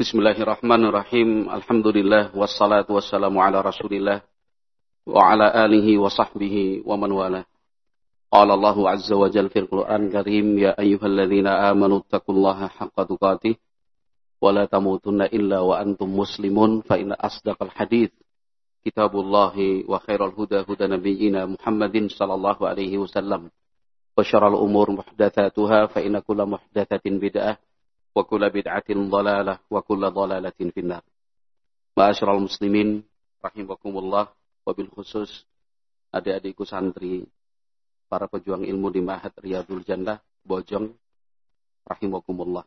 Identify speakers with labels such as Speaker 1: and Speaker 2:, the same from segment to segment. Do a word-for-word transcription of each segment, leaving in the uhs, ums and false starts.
Speaker 1: Bismillahirrahmanirrahim. Alhamdulillah wassalatu wassalamu ala Rasulillah wa ala alihi wa sahbihi wa man wala. Qala Allahu azza wa jalla fil Qur'an Karim, ya ayyuhalladzina amanu taqullaha haqqa tuqatih wa la tamutunna illa wa antum muslimun, fa inna asdaqal hadits kitabullahi wa khairal huda huda nabiyyina Muhammadin sallallahu alaihi wasallam. Wa syarrul umur muhdatsatuha fa inna kulla muhdatsatin bid'ah wa kullu bid'atin dhalalah wa kullu dhalalatin finnar. Ma'asyiral muslimin rahimakumullah, wabil khusus adik-adikku santri, para pejuang ilmu di Ma'had Riyadul Jannah Bojong rahimakumullah.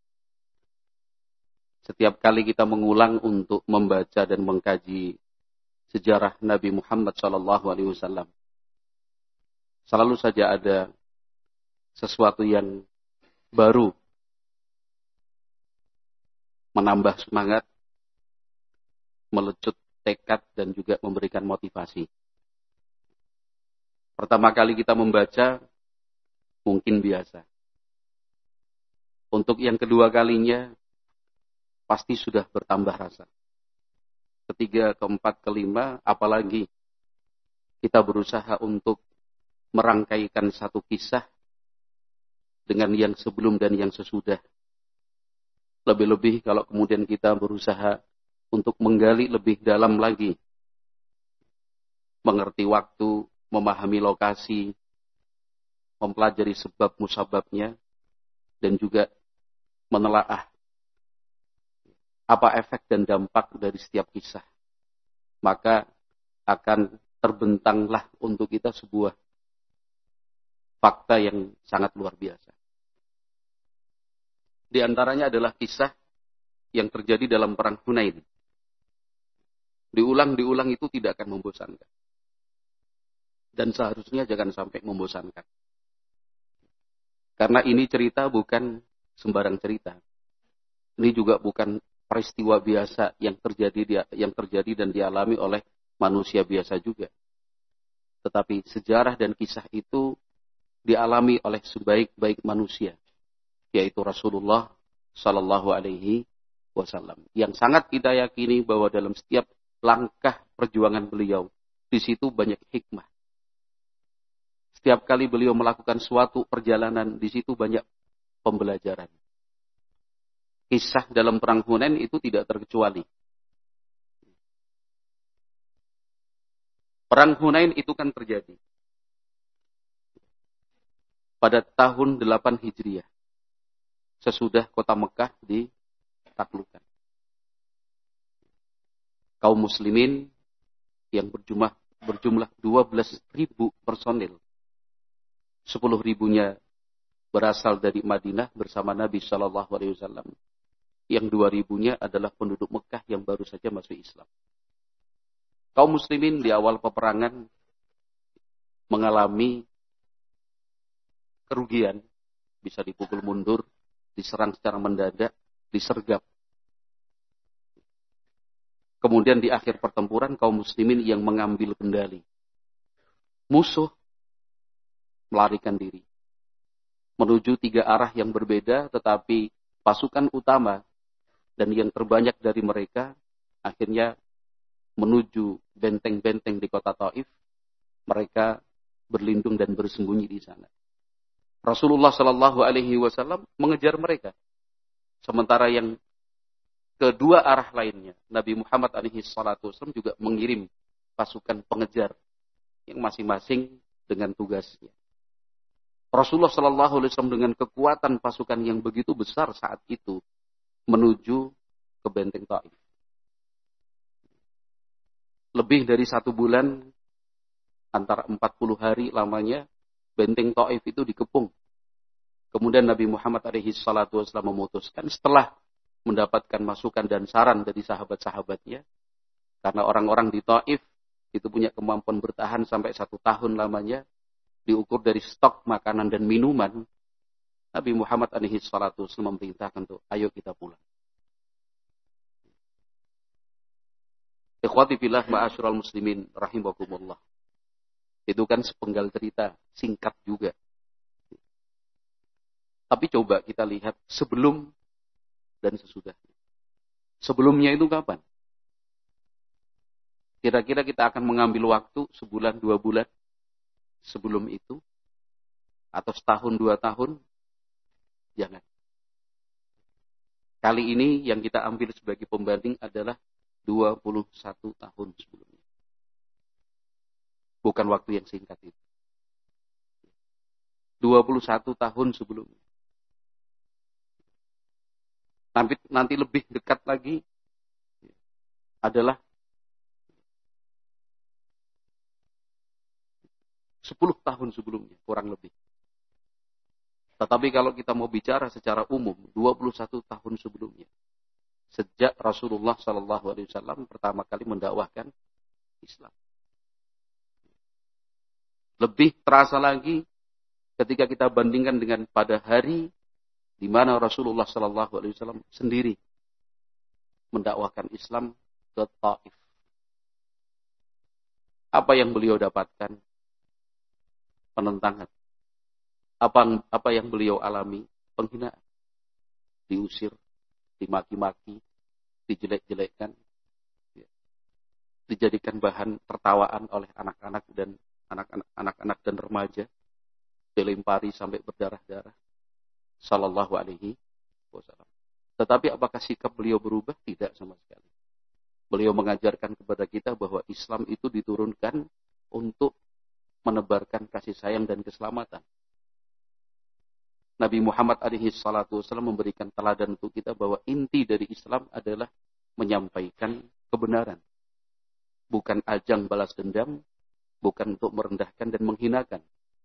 Speaker 1: Setiap kali kita mengulang untuk membaca dan mengkaji sejarah Nabi Muhammad sallallahu alaihi wasallam, selalu saja ada sesuatu yang baru, menambah semangat, melecut tekad, dan juga memberikan motivasi. Pertama kali kita membaca, mungkin biasa. Untuk yang kedua kalinya, pasti sudah bertambah rasa. Ketiga, keempat, kelima, apalagi kita berusaha untuk merangkaikan satu kisah dengan yang sebelum dan yang sesudah. Lebih-lebih kalau kemudian kita berusaha untuk menggali lebih dalam lagi, mengerti waktu, memahami lokasi, mempelajari sebab musababnya, dan juga menelaah apa efek dan dampak dari setiap kisah. Maka akan terbentanglah untuk kita sebuah fakta yang sangat luar biasa. Di antaranya adalah kisah yang terjadi dalam perang Hunain. Diulang-diulang itu tidak akan membosankan. Dan seharusnya jangan sampai membosankan. Karena ini cerita bukan sembarang cerita. Ini juga bukan peristiwa biasa yang terjadi yang terjadi dan dialami oleh manusia biasa juga. Tetapi sejarah dan kisah itu dialami oleh sebaik-baik manusia, yaitu Rasulullah sallallahu alaihi wasallam. Yang sangat kita yakini bahwa dalam setiap langkah perjuangan beliau, di situ banyak hikmah. Setiap kali beliau melakukan suatu perjalanan, di situ banyak pembelajaran. Kisah dalam perang Hunain itu tidak terkecuali. Perang Hunain itu kan terjadi pada tahun delapan Hijriah. Sesudah kota Mekah ditaklukkan. Kaum muslimin yang berjumlah, berjumlah dua belas ribu personil. sepuluh ribunya berasal dari Madinah bersama Nabi shallallahu alaihi wasallam. Yang dua ribunya adalah penduduk Mekah yang baru saja masuk Islam. Kaum muslimin di awal peperangan mengalami kerugian. Bisa dipukul mundur, diserang secara mendadak, disergap. Kemudian di akhir pertempuran, kaum muslimin yang mengambil kendali. Musuh melarikan diri. Menuju tiga arah yang berbeda, tetapi pasukan utama dan yang terbanyak dari mereka akhirnya menuju benteng-benteng di kota Taif. Mereka berlindung dan bersembunyi di sana. Rasulullah Shallallahu Alaihi Wasallam mengejar mereka. Sementara yang kedua arah lainnya, Nabi Muhammad Alaihi Wasallam juga mengirim pasukan pengejar yang masing-masing dengan tugasnya. Rasulullah Shallallahu Alaihi Wasallam dengan kekuatan pasukan yang begitu besar saat itu menuju ke benteng Taif. Lebih dari satu bulan, antara empat puluh hari lamanya, benteng Taif itu dikepung. Kemudian Nabi Muhammad alaihi salatu wasallam memutuskan setelah mendapatkan masukan dan saran dari sahabat-sahabatnya, karena orang-orang di Taif itu punya kemampuan bertahan sampai satu tahun lamanya, diukur dari stok makanan dan minuman, Nabi Muhammad alaihi salatu wasallam memerintahkan untuk ayo kita pulang. Ikhwati fillah ma'asyiral muslimin rahimakumullah. Itu kan sepenggal cerita, singkat juga. Tapi coba kita lihat sebelum dan sesudahnya. Sebelumnya itu kapan? Kira-kira kita akan mengambil waktu sebulan, dua bulan sebelum itu? Atau setahun, dua tahun? Jangan. Kali ini yang kita ambil sebagai pembanding adalah dua puluh satu tahun sebelumnya. Bukan waktu yang singkat itu. dua puluh satu tahun sebelumnya. Nanti, nanti lebih dekat lagi adalah sepuluh tahun sebelumnya, kurang lebih. Tetapi kalau kita mau bicara secara umum, dua puluh satu tahun sebelumnya. Sejak Rasulullah shallallahu alaihi wasallam pertama kali mendakwahkan Islam. Lebih terasa lagi ketika kita bandingkan dengan pada hari di mana Rasulullah shallallahu alaihi wasallam sendiri mendakwahkan Islam ke Taif. Apa yang beliau dapatkan? Penentangan. Apa, apa yang beliau alami? Penghinaan. Diusir, dimaki-maki, dijelek-jelekkan, ya. Dijadikan bahan tertawaan oleh anak-anak dan anak-anak anak-anak dan remaja, dilempari sampai berdarah-darah. Sallallahu alaihi wasallam. Tetapi apakah sikap beliau berubah? Tidak sama sekali. Beliau mengajarkan kepada kita bahwa Islam itu diturunkan untuk menebarkan kasih sayang dan keselamatan. Nabi Muhammad alaihi salatu wasallam memberikan teladan untuk kita bahwa inti dari Islam adalah menyampaikan kebenaran. Bukan ajang balas dendam, bukan untuk merendahkan dan menghinakan.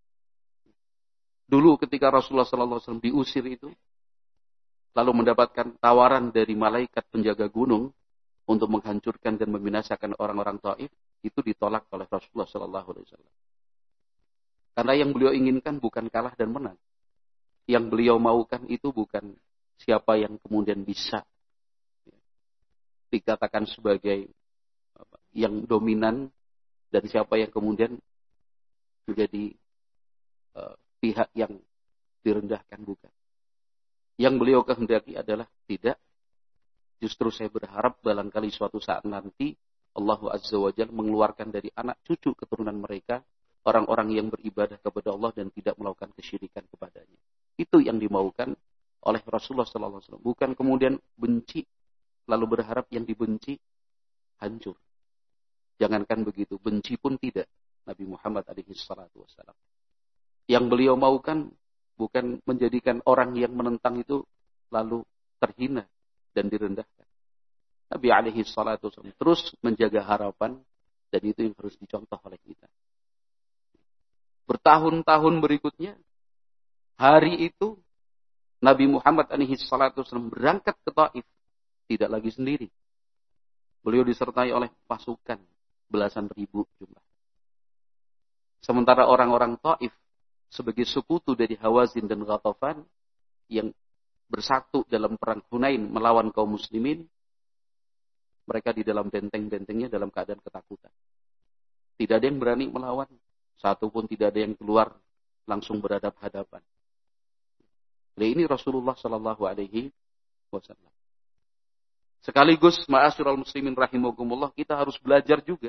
Speaker 1: Dulu ketika Rasulullah shallallahu alaihi wasallam diusir itu, lalu mendapatkan tawaran dari malaikat penjaga gunung untuk menghancurkan dan membinasakan orang-orang Taif, itu ditolak oleh Rasulullah shallallahu alaihi wasallam. Karena yang beliau inginkan bukan kalah dan menang. Yang beliau maukan itu bukan siapa yang kemudian bisa dikatakan sebagai yang dominan dan siapa yang kemudian menjadi uh, pihak yang direndahkan, bukan. Yang beliau kehendaki adalah tidak. Justru saya berharap barangkali suatu saat nanti Allah Azza wa Jalla mengeluarkan dari anak cucu keturunan mereka orang-orang yang beribadah kepada Allah dan tidak melakukan kesyirikan kepadanya. Itu yang dimaukan oleh Rasulullah shallallahu alaihi wasallam. Bukan kemudian benci, lalu berharap yang dibenci hancur. Jangankan begitu, benci pun tidak. Nabi Muhammad alaihi salatu wasallam. Yang beliau maukan bukan menjadikan orang yang menentang itu lalu terhina dan direndahkan. Nabi alaihi salatu wasallam terus menjaga harapan, dan itu yang harus dicontoh oleh kita. Bertahun-tahun berikutnya, hari itu Nabi Muhammad alaihi salatu wasallam berangkat ke Taif, tidak lagi sendiri. Beliau disertai oleh pasukan belasan ribu jumlah. Sementara orang-orang Taif sebagai sekutu dari Hawazin dan Ghatafan yang bersatu dalam perang Hunain melawan kaum muslimin, mereka di dalam benteng-bentengnya dalam keadaan ketakutan. Tidak ada yang berani melawan, satu pun tidak ada yang keluar langsung berhadap-hadapan. Jadi ini Rasulullah Shallallahu Alaihi Wasallam. Sekaligus ma'asyiral muslimin rahimakumullah, kita harus belajar juga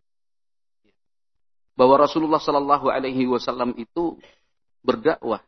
Speaker 1: bahwa Rasulullah Shallallahu Alaihi Wasallam itu berdakwah,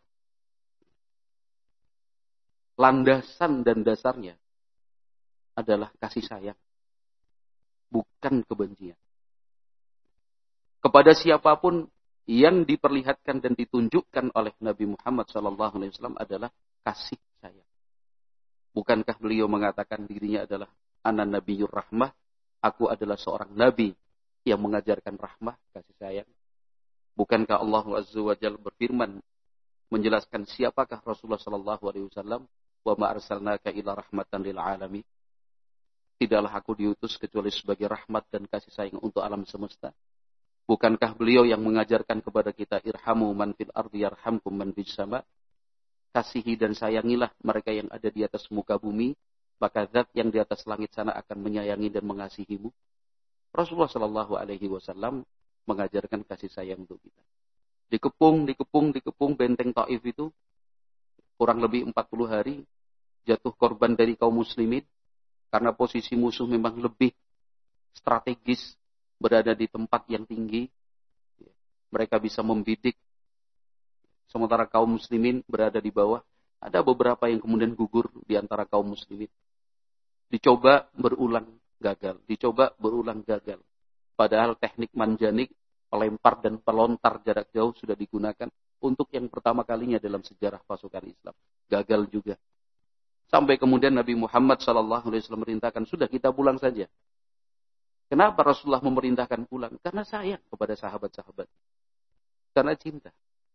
Speaker 1: landasan dan dasarnya adalah kasih sayang, bukan kebencian. Kepada siapapun yang diperlihatkan dan ditunjukkan oleh Nabi Muhammad Shallallahu Alaihi Wasallam adalah kasih sayang. Bukankah beliau mengatakan dirinya adalah ana nabiyur rahmah, aku adalah seorang nabi yang mengajarkan rahmah, kasih sayang. Bukankah Allah Azza wa Jalla berfirman menjelaskan siapakah Rasulullah sallallahu alaihi wasallam, wa ma arsalnaka illa rahmatan lil alamin. Tidaklah aku diutus kecuali sebagai rahmat dan kasih sayang untuk alam semesta. Bukankah beliau yang mengajarkan kepada kita irhamu man fil ardi yarhamkum man fis sama? Kasihi dan sayangilah mereka yang ada di atas muka bumi, maka zat yang di atas langit sana akan menyayangi dan mengasihimu. Rasulullah Shallallahu Alaihi Wasallam mengajarkan kasih sayang untuk kita. Dikepung, dikepung, dikepung benteng Taif itu kurang lebih empat puluh hari, jatuh korban dari kaum muslimin, Karena posisi musuh memang lebih strategis, berada di tempat yang tinggi. Mereka bisa membidik. Sementara kaum muslimin berada di bawah. Ada beberapa yang kemudian gugur di antara kaum muslimin. Dicoba berulang gagal. Dicoba berulang gagal. Padahal teknik manjanik, pelempar dan pelontar jarak jauh sudah digunakan untuk yang pertama kalinya dalam sejarah pasukan Islam. Gagal juga. Sampai kemudian Nabi Muhammad shallallahu alaihi wasallam merintahkan, sudah kita pulang saja. Kenapa Rasulullah memerintahkan pulang? Karena sayang kepada sahabat-sahabat. Karena cinta.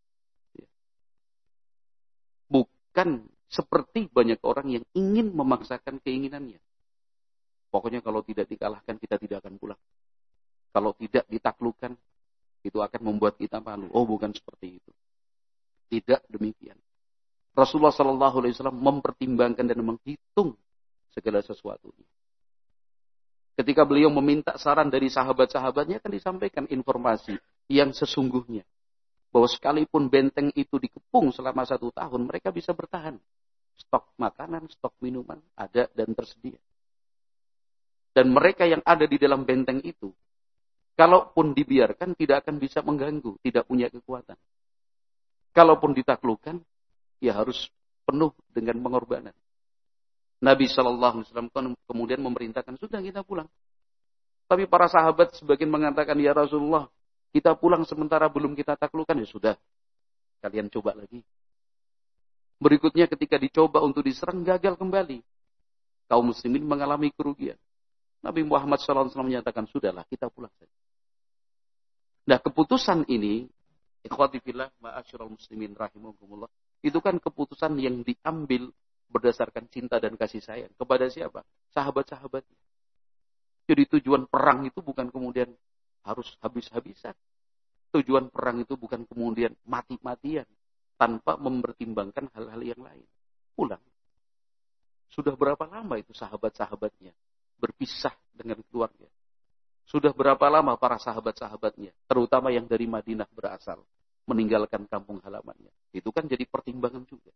Speaker 1: Bukan seperti banyak orang yang ingin memaksakan keinginannya. Pokoknya kalau tidak dikalahkan, kita tidak akan pulang. Kalau tidak ditaklukkan, itu akan membuat kita malu. Oh, bukan seperti itu. Tidak demikian. Rasulullah shallallahu alaihi wasallam mempertimbangkan dan menghitung segala sesuatunya. Ketika beliau meminta saran dari sahabat-sahabatnya, akan disampaikan informasi yang sesungguhnya. Bahwa sekalipun benteng itu dikepung selama satu tahun, mereka bisa bertahan. Stok makanan, stok minuman ada dan tersedia. Dan mereka yang ada di dalam benteng itu, kalaupun dibiarkan, tidak akan bisa mengganggu, tidak punya kekuatan. Kalaupun ditaklukkan, ya harus penuh dengan pengorbanan. Nabi shallallahu alaihi wasallam kemudian memerintahkan, sudah kita pulang. Tapi para sahabat sebagian mengatakan, ya Rasulullah, kita pulang sementara belum kita taklukkan. Ya sudah, kalian coba lagi. Berikutnya ketika dicoba untuk diserang, gagal kembali. Kaum muslimin mengalami kerugian. Nabi Muhammad shallallahu alaihi wasallam menyatakan, sudahlah kita pulang saja. Nah, keputusan ini, ikhwati fillah ma'asyiral muslimin rahimakumullah, itu kan keputusan yang diambil berdasarkan cinta dan kasih sayang. Kepada siapa? Sahabat-sahabatnya. Jadi tujuan perang itu bukan kemudian harus habis-habisan. Tujuan perang itu bukan kemudian mati-matian. Tanpa mempertimbangkan hal-hal yang lain. Pulang. Sudah berapa lama itu sahabat-sahabatnya berpisah dengan keluarga? Sudah berapa lama para sahabat-sahabatnya, terutama yang dari Madinah berasal, meninggalkan kampung halamannya? Itu kan jadi pertimbangan juga.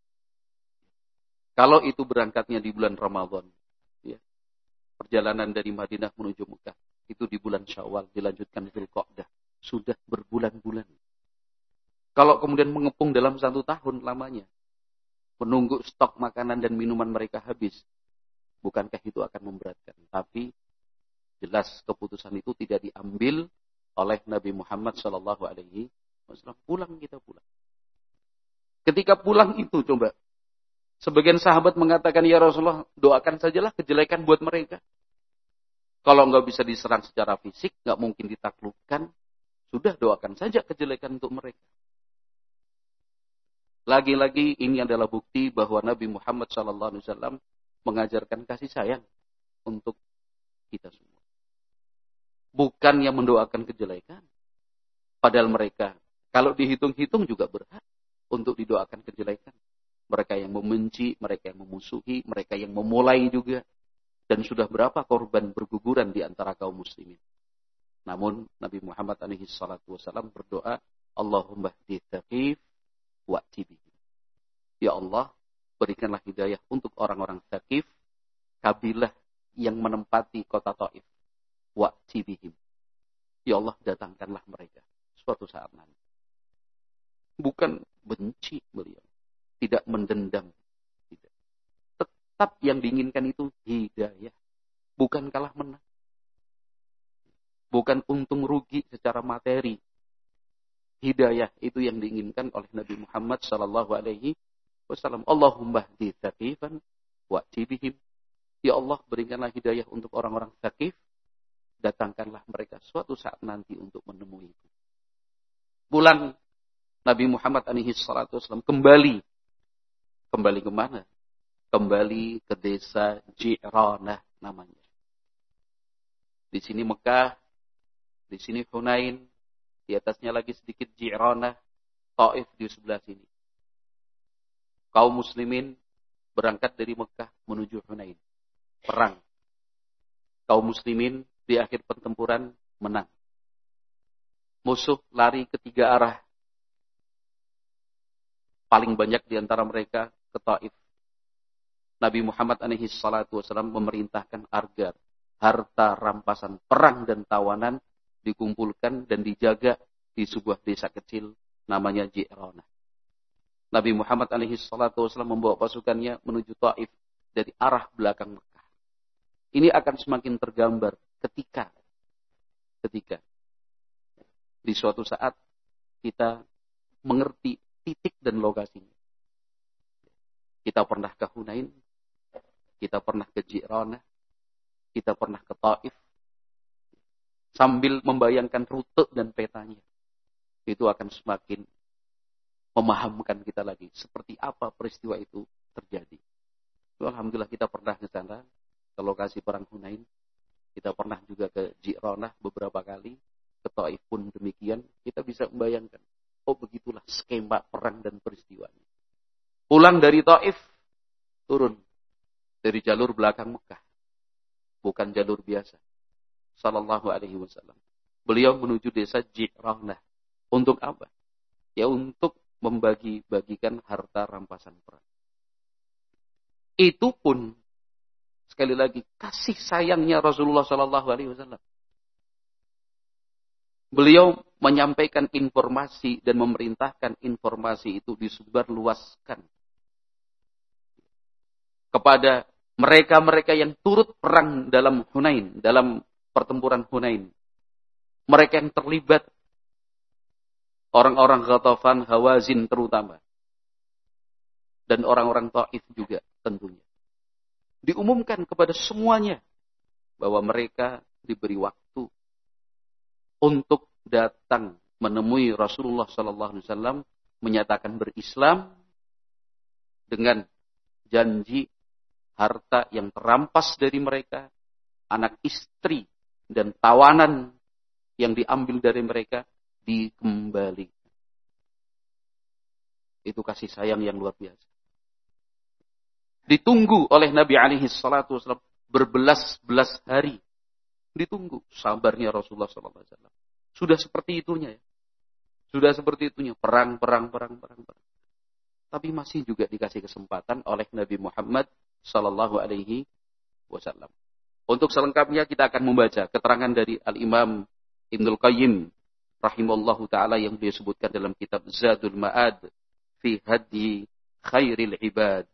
Speaker 1: Kalau itu berangkatnya di bulan Ramadan, ya, perjalanan dari Madinah menuju Mekah, itu di bulan Syawal, dilanjutkan Dzulqa'dah, sudah berbulan-bulan. Kalau kemudian mengepung dalam satu tahun lamanya, menunggu stok makanan dan minuman mereka habis, bukankah itu akan memberatkan? Tapi jelas keputusan itu tidak diambil oleh Nabi Muhammad shallallahu alaihi wasallam. Pulang kita pulang. Ketika pulang itu coba, sebagian sahabat mengatakan, ya Rasulullah, doakan sajalah kejelekan buat mereka. Kalau nggak bisa diserang secara fisik, nggak mungkin ditaklukkan, sudah doakan saja kejelekan untuk mereka. Lagi-lagi ini adalah bukti bahwa Nabi Muhammad shallallahu alaihi wasallam mengajarkan kasih sayang untuk kita semua. Bukan yang mendoakan kejelekan. Padahal mereka, kalau dihitung-hitung juga berhak untuk didoakan kejelekan. Mereka yang membenci, mereka yang memusuhi, mereka yang memulai juga. Dan sudah berapa korban berguguran di antara kaum muslimin. Namun Nabi Muhammad alaihi salatu wasallam berdoa, Allahumma hdi Tsaqif wa'ti bihim. Ya Allah, berikanlah hidayah untuk orang-orang Tsaqif, kabilah yang menempati kota Taif. Wa'ti bihim. Ya Allah, datangkanlah mereka suatu saat nanti. Bukan benci beliau. Tidak mendendam. Tidak. Tetap yang diinginkan itu hidayah. Bukan kalah menang. Bukan untung rugi secara materi. Hidayah itu yang diinginkan oleh Nabi Muhammad sallallahu alaihi wasallam. Allahumma hdi Tsaqifan wa'ti bihim. Ya Allah, berikanlah hidayah untuk orang-orang Tsaqif. Datangkanlah mereka suatu saat nanti untuk menemui itu. Pulang Nabi Muhammad alaihi salatu wasallam kembali. Kembali ke mana? Kembali ke desa Ji'ranah namanya. Di sini Mekah, di sini Hunain, di atasnya lagi sedikit Ji'ranah, Taif di sebelah sini. Kaum muslimin berangkat dari Mekah menuju Hunain. Perang. Kaum muslimin di akhir pertempuran menang. Musuh lari ke tiga arah. Paling banyak di antara mereka ke Taif. Nabi Muhammad alaihi salatu wasallam memerintahkan agar harta rampasan perang dan tawanan dikumpulkan dan dijaga di sebuah desa kecil namanya Ji'ranah. Nabi Muhammad alaihi salatu wasallam membawa pasukannya menuju Taif dari arah belakang Mekah. Ini akan semakin tergambar ketika ketika di suatu saat kita mengerti titik dan lokasinya. Kita pernah ke Hunain, kita pernah ke Ji'ranah, kita pernah ke Taif. Sambil membayangkan rute dan petanya, itu akan semakin memahamkan kita lagi seperti apa peristiwa itu terjadi. Alhamdulillah kita pernah ke sana, ke lokasi perang Hunain. Kita pernah juga ke Ji'ranah beberapa kali, ke Taif pun demikian. Kita bisa membayangkan, oh begitulah skema perang dan peristiwanya. Pulang dari Taif, turun dari jalur belakang Mekah, bukan jalur biasa. Sallallahu alaihi wasallam. Beliau menuju desa Ji'ranah. Untuk apa? Ya untuk membagi-bagikan harta rampasan perang. Itu pun sekali lagi kasih sayangnya Rasulullah sallallahu alaihi wasallam. Beliau menyampaikan informasi dan memerintahkan informasi itu disebarluaskan kepada mereka-mereka yang turut perang dalam Hunain, dalam pertempuran Hunain. Mereka yang terlibat, orang-orang Ghatafan, Hawazin terutama. Dan orang-orang Taif juga tentunya. Diumumkan kepada semuanya bahwa mereka diberi waktu untuk datang menemui Rasulullah sallallahu alaihi wasallam, menyatakan berislam dengan janji harta yang terampas dari mereka, anak istri dan tawanan yang diambil dari mereka dikembalikan. Itu kasih sayang yang luar biasa. Ditunggu oleh Nabi alaihi salatu wasallam berbelas-belas hari. Ditunggu sabarnya Rasulullah sallallahu alaihi wasallam. Sudah seperti itunya ya. Sudah seperti itunya perang perang perang perang perang. Tapi masih juga dikasih kesempatan oleh Nabi Muhammad sallallahu alaihi wasallam. Untuk selengkapnya kita akan membaca keterangan dari Al-Imam Ibnul Qayyim rahimallahu ta'ala yang dia sebutkan dalam kitab Zadul Ma'ad fi Hadi Khairil Ibad.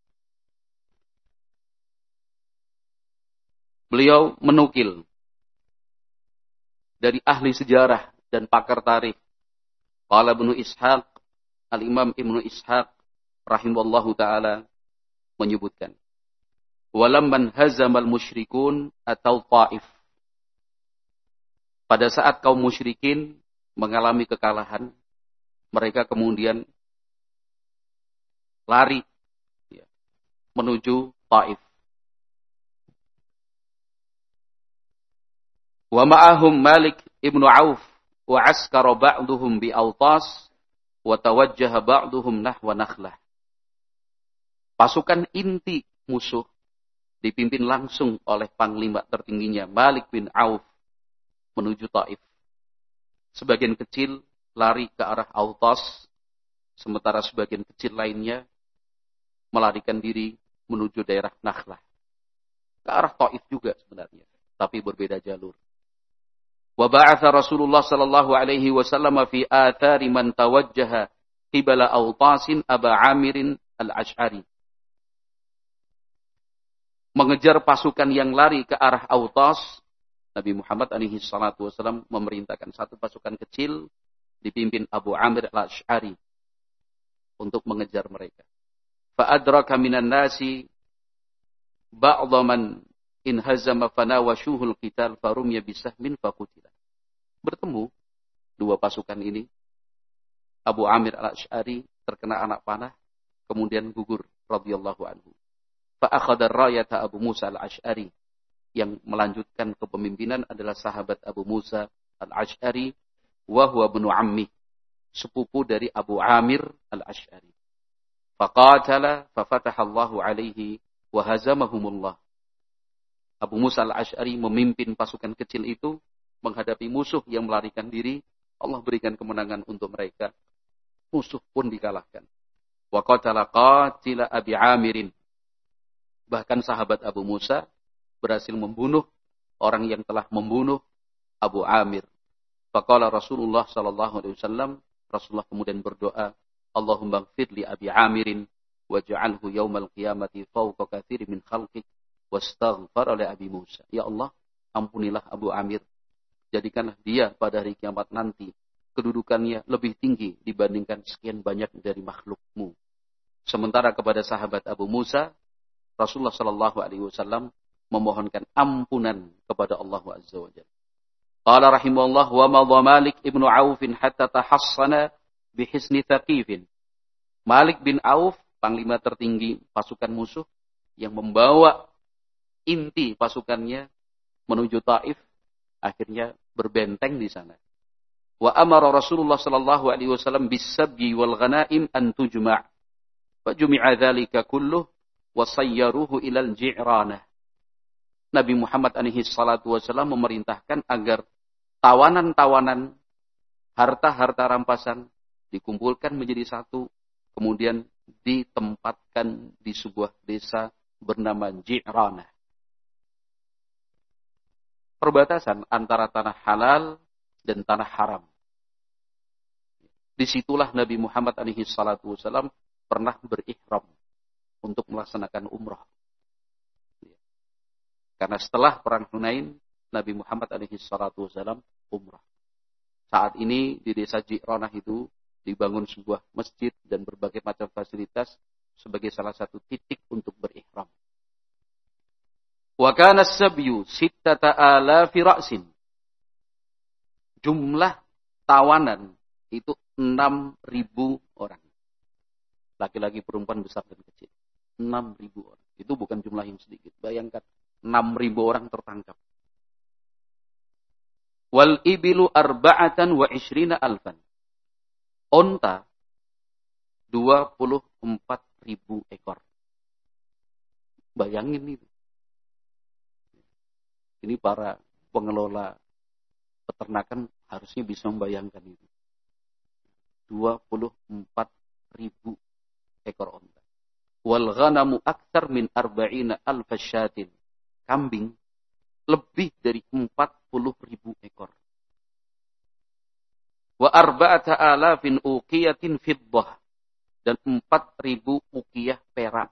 Speaker 1: Beliau menukil dari ahli sejarah dan pakar tarikh. Qala Ibnu Ishaq, Al-Imam Ibnu Ishaq rahimallahu ta'ala menyebutkan, walamman hazamal musyrikun atau Taif. Pada saat kaum musyrikin mengalami kekalahan, mereka kemudian lari ya, menuju Taif. Wa ma'ahum Malik ibnu Auf wa askara ba'duhum bi Autas wa tawajjaha ba'duhum nahwa Nakhlah. Pasukan inti musuh dipimpin langsung oleh panglima tertingginya Malik bin Auf menuju Taif. Sebagian kecil lari ke arah Autas, sementara sebagian kecil lainnya melarikan diri menuju daerah Nakhlah. Ke arah Taif juga sebenarnya, tapi berbeda jalur. Wa ba'atha Rasulullah sallallahu alaihi wasallam fi athari man tawajjaha qibala Autasin Aba Amirin al-Ash'ari. Mengejar pasukan yang lari ke arah Autas, Nabi Muhammad alaihi salatu wasallam memerintahkan satu pasukan kecil dipimpin Abu Amir al-Ash'ari untuk mengejar mereka. Fa adraka minan nasi ba'dha man in hazama fanawashuhul qital farum yabisahmin faqutila. Bertemu dua pasukan ini, Abu Amir al-Ash'ari terkena anak panah kemudian gugur radhiyallahu anhu. Fa akhadha ar-rayata Abu Musa al-Ash'ari. Yang melanjutkan kepemimpinan adalah sahabat Abu Musa al-Ash'ari wa huwa ibnu ammi, sepupu dari Abu Amir al-Ash'ari. Faqatala fafataha Allahu alaihi wa hazamahumullah. Abu Musa al-Ash'ari memimpin pasukan kecil itu menghadapi musuh yang melarikan diri. Allah berikan kemenangan untuk mereka. Musuh pun dikalahkan. Wa qatala qatila Abi Amirin. Bahkan sahabat Abu Musa berhasil membunuh orang yang telah membunuh Abu Amir. Faqala Rasulullah sallallahu alaihi wasallam, Rasulullah kemudian berdoa, Allahumma ighfir li Abi Amirin waj'alhu yaumal qiyamati fawqa katsirin min khalqik wastaghfar li Abi Musa. Ya Allah, ampunilah Abu Amir, jadikanlah dia pada hari kiamat nanti kedudukannya lebih tinggi dibandingkan sekian banyak dari makhlukmu. Sementara kepada sahabat Abu Musa, Rasulullah sallallahu alaihi wasallam memohonkan ampunan kepada Allah Azza wa Jalla. Qala rahimahullah wa madha Malik ibnu Auf hatta tahassana bihisni Thaqif. Malik bin Auf, panglima tertinggi pasukan musuh yang membawa inti pasukannya menuju Taif, akhirnya berbenteng di sana. Wa amara Rasulullah sallallahu alaihi wasallam bis-sabyi wal ghanaim an tujma'. Fa jumi'a dzalika kulluh wa sayyaruhu ila al-ji'ranah. Nabi Muhammad alaihi salatu wasallam memerintahkan agar tawanan-tawanan, harta-harta rampasan dikumpulkan menjadi satu, kemudian ditempatkan di sebuah desa bernama Ji'ranah. Perbatasan antara tanah halal dan tanah haram. Disitulah Nabi Muhammad alaihi salatu wasallam pernah berihram untuk melaksanakan umrah. Karena setelah perang Hunain, Nabi Muhammad alaihi salatu wasallam umrah. Saat ini di desa Ji'ranah itu dibangun sebuah masjid dan berbagai macam fasilitas sebagai salah satu titik untuk berihram. Wa kana as-sabyu sittata alafi ra'sin. Jumlah tawanan itu enam ribu orang. Laki-laki, perempuan, besar dan kecil. enam ribu orang. Itu bukan jumlah yang sedikit. Bayangkan enam ribu orang tertangkap. Wal ibilu arba'atan wa ishrina alfan. Onta dua puluh empat ribu ekor. Bayangin itu. Ini para pengelola peternakan harusnya bisa membayangkan itu. dua puluh empat ribu ekor onta. Wal ghanamu aktsar min arba'ina alfa syatin. Kambing lebih dari empat puluh ribu ekor. Wa arba'ata alafin uqiyatin fiddah. Dan empat ribu uqiyah perak.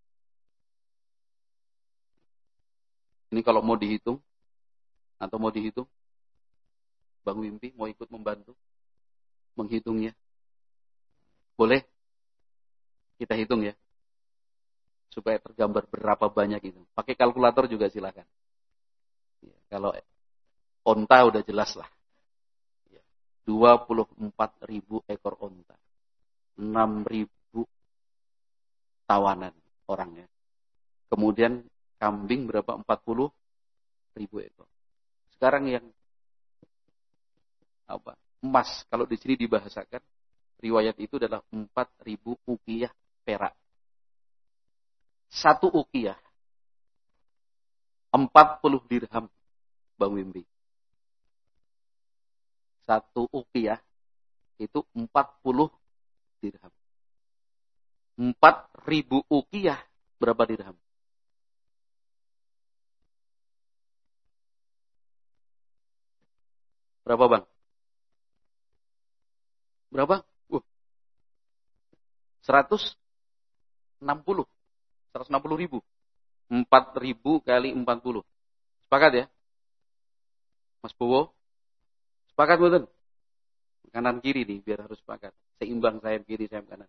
Speaker 1: Ini kalau mau dihitung, atau mau dihitung, Bang Wimpi mau ikut membantu menghitungnya? Boleh? Kita hitung ya. Supaya tergambar berapa banyak itu. Pakai kalkulator juga silakan. Ya, kalau onta udah jelas lah. Ya, dua puluh empat ribu ekor onta. enam ribu tawanan orangnya. Kemudian kambing berapa? empat puluh ribu ekor. Sekarang yang apa? Emas. Kalau di sini dibahasakan, riwayat itu adalah empat ribu uqiyah perak. Satu uqiyah empat puluh dirham, Bang Wimbi. Satu uqiyah itu empat puluh dirham. Empat ribu uqiyah berapa dirham? Berapa, Bang? Berapa? Uh. seratus enam puluh. seratus enam puluh ribu. empat ribu kali empat puluh. Sepakat ya? Mas Bowo? Sepakat betul? Kanan kiri nih, biar harus sepakat. Seimbang sayap kiri, sayap kanan.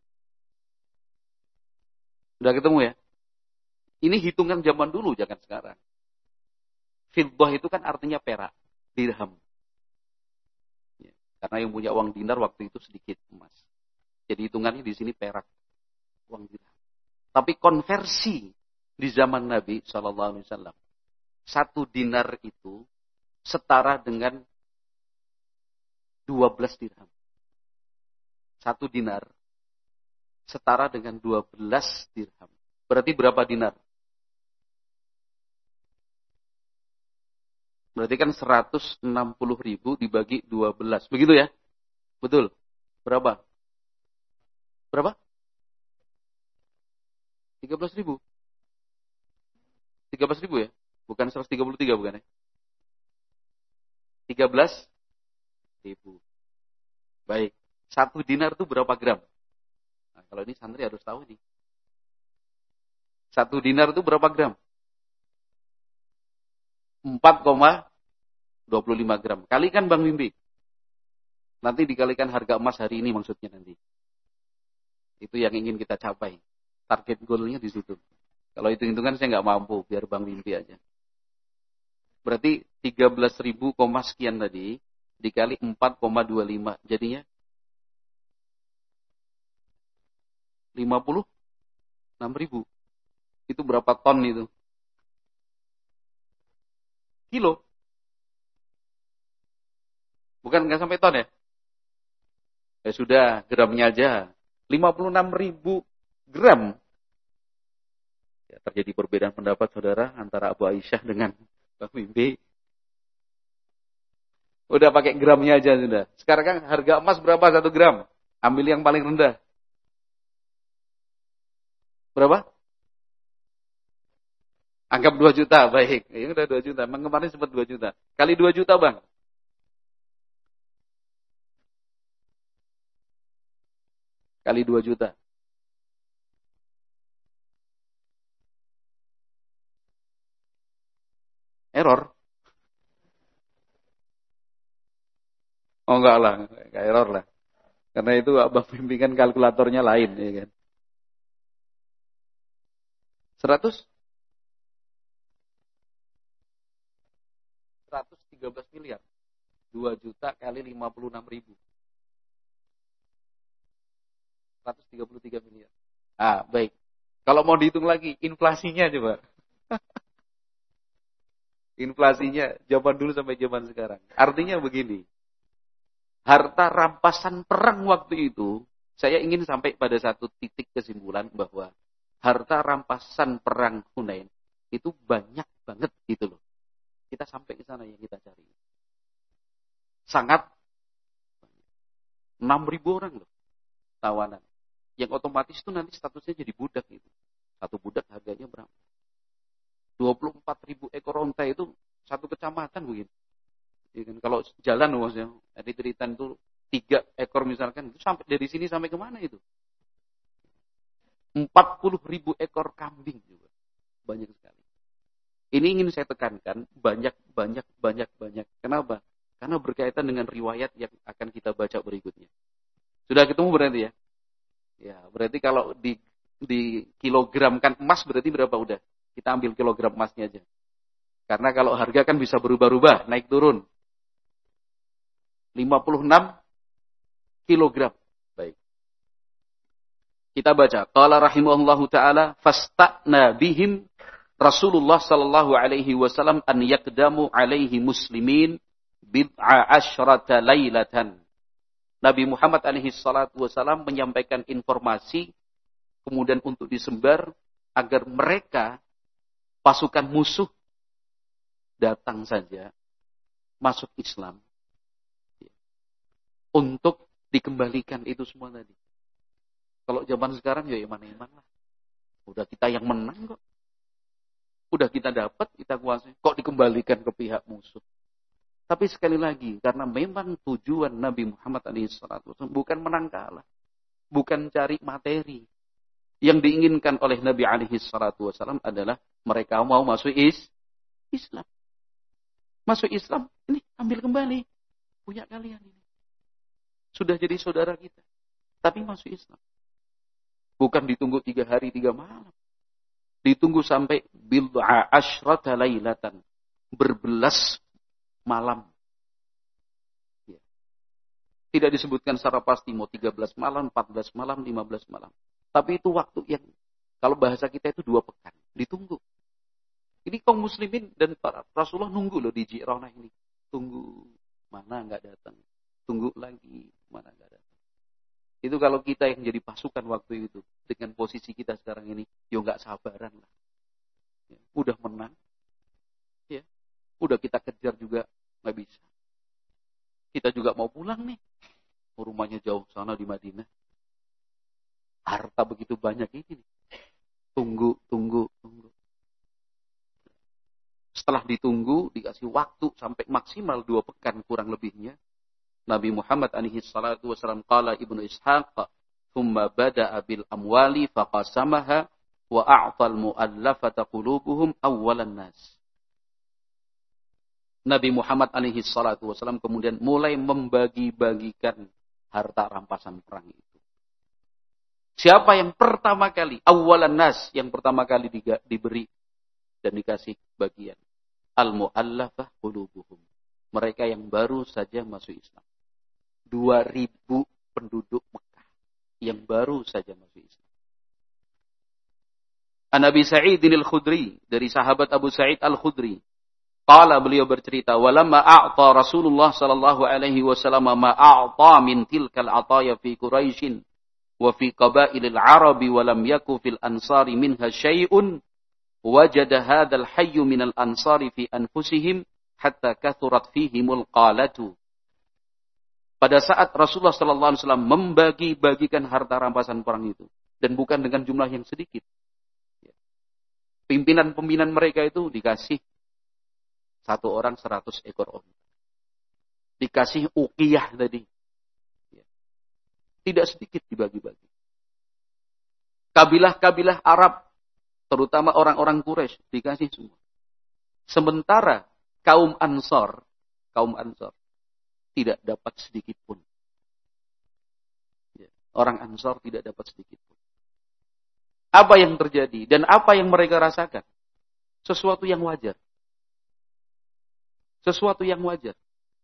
Speaker 1: Udah ketemu ya? Ini hitungan zaman dulu, jangan sekarang. Fiddah itu kan artinya perak. Dirham. Ya, karena yang punya uang dinar waktu itu sedikit emas. Jadi hitungannya di sini perak. Uang dinar. Tapi konversi di zaman Nabi shallallahu alaihi wasallam, satu dinar itu setara dengan dua belas dirham. Satu dinar setara dengan dua belas dirham. Berarti berapa dinar? Berarti kan seratus enam puluh ribu dibagi dua belas. Begitu ya? Betul. Berapa? Berapa? tiga belas ribu. tiga belas ribu ya? Bukan seratus tiga puluh tiga bukan ya? tiga belas ribu. Baik. Satu dinar itu berapa gram? Nah, kalau ini santri harus tahu nih. Satu dinar itu berapa gram? empat koma dua puluh lima gram. Kalikan Bang Mimpi. Nanti dikalikan harga emas hari ini maksudnya nanti. Itu yang ingin kita capai. Target goalnya di situ. Kalau hitung-hitungan saya nggak mampu, biar Bang Mimpi aja. Berarti tiga belas ribu sekian tadi, dikali empat koma dua lima. Jadinya lima puluh enam ribu. Itu berapa ton itu? Kilo. Bukan nggak sampai ton ya? Ya sudah, gramnya aja. lima puluh enam ribu gram. Ya, terjadi perbedaan pendapat saudara antara Abu Aisyah dengan Bang Mimpi. Udah pakai gramnya aja sudah. Sekarang kan harga emas berapa satu gram? Ambil yang paling rendah. Berapa? Anggap dua juta, baik. Ya udah dua juta. Emang kemarin sempat dua juta. Kali dua juta, Bang. Kali dua juta. Error. Oh enggak lah, enggak error lah. Karena itu Abang bimbingan kalkulatornya lain, ya kan. seratus? seratus tiga belas miliar. dua juta kali lima puluh enam ribu. seratus tiga puluh tiga miliar. Ah, baik. Kalau mau dihitung lagi, inflasinya coba. Inflasinya zaman dulu sampai zaman sekarang. Artinya begini. Harta rampasan perang waktu itu, saya ingin sampai pada satu titik kesimpulan bahwa harta rampasan perang Hunain itu banyak banget gitu loh. Kita sampai ke sana yang kita cari. Sangat enam ribu orang loh tawanan. Yang otomatis itu nanti statusnya jadi budak gitu. Satu budak harganya berapa? dua puluh empat ribu ekor onta itu satu kecamatan begitu. Ya kan? Kalau jalan maksudnya, di Tritan itu tiga ekor misalkan, itu sampai dari sini sampai kemana itu? empat puluh ribu ekor kambing juga. Banyak sekali. Ini ingin saya tekankan, banyak, banyak, banyak, banyak. Kenapa? Karena berkaitan dengan riwayat yang akan kita baca berikutnya. Sudah ketemu berarti ya? Ya, berarti kalau di, di kilogramkan emas berarti berapa udah? Kita ambil kilogram emasnya aja. Karena kalau harga kan bisa berubah-ubah, naik turun. lima puluh enam kilogram. Baik. Kita baca. Qala rahimahullahu ta'ala, fasta'na bihim Rasulullah sallallahu alaihi wasallam an yakdamu alaihi muslimin bid'a asyrata lailatan. Nabi Muhammad alaihi salatu wasallam menyampaikan informasi kemudian untuk disebar agar mereka pasukan musuh datang saja masuk Islam untuk dikembalikan itu semua tadi. Kalau zaman sekarang ya iman-iman lah. Udah kita yang menang kok. Udah kita dapat, kita kuasai. Kok dikembalikan ke pihak musuh? Tapi sekali lagi, karena memang tujuan Nabi Muhammad shallallahu alaihi wasallam bukan menang kalah. Bukan cari materi. Yang diinginkan oleh Nabi shallallahu alaihi wasallam adalah mereka mau masuk is, Islam. Masuk Islam, ini ambil kembali. Punya kalian ini. Sudah jadi saudara kita. Tapi masuk Islam. Bukan ditunggu tiga hari, tiga malam. Ditunggu sampai bid'a asyrata lailatan. Berbelas malam. Ya. Tidak disebutkan secara pasti mau tiga belas malam, empat belas malam, lima belas malam. Tapi itu waktu yang, kalau bahasa kita itu dua pekan. Ditunggu. Ini kaum muslimin dan para Rasulullah nunggu loh di Ji'rana ini. Tunggu. Mana enggak datang. Tunggu lagi. Mana enggak datang. Itu kalau kita yang jadi pasukan waktu itu. Dengan posisi kita sekarang ini. Ya enggak sabaran lah. Ya, udah menang. Ya. Udah kita kejar juga. Enggak bisa. Kita juga mau pulang nih. Rumahnya jauh sana di Madinah. Harta begitu banyak ini nih. Tunggu, tunggu, tunggu. setelah ditunggu, dikasih waktu sampai maksimal dua pekan kurang lebihnya, Nabi Muhammad alaihi salatu wasallam qala Ibnu Ishaq, "Tsumma bada'a bil amwali faqasamaha wa a'tal mu'allafata qulubuhum awwalan nas." Nabi Muhammad alaihi salatu wasallam kemudian mulai membagi-bagikan harta rampasan perang itu. Siapa yang pertama kali, awwalan nas, yang pertama kali diberi dan dikasih bagian? Al-mu'allafah qulubuhum. Mereka yang baru saja masuk Islam. dua ribu penduduk Mekah yang baru saja masuk Islam. An Abi Sa'id al-Khudri, dari sahabat Abu Sa'id al-Khudri, qala, beliau bercerita, walamma a'ta Rasulullah sallallahu alaihi wasallam ma a'ta min tilkal ataya fi Quraisyin wa fi qabailil Arabi wa lam yaku fil ansari minha syai'un wajada hadzal hayyu minal ansari fi anfusihim hatta kathurat fihimul qalatu. Pada saat Rasulullah sallallahu alaihi wasallam membagi-bagikan harta rampasan perang itu, dan bukan dengan jumlah yang sedikit. Pimpinan-pimpinan mereka itu dikasih satu orang seratus ekor onta. Dikasih uqiyah tadi. Tidak sedikit dibagi-bagi. Kabilah-kabilah Arab, terutama orang-orang Quraisy, dikasih semua. Sementara kaum Ansor, kaum Ansor tidak dapat sedikit pun. Orang Ansor tidak dapat sedikit pun. Apa yang terjadi dan apa yang mereka rasakan? Sesuatu yang wajar. Sesuatu yang wajar.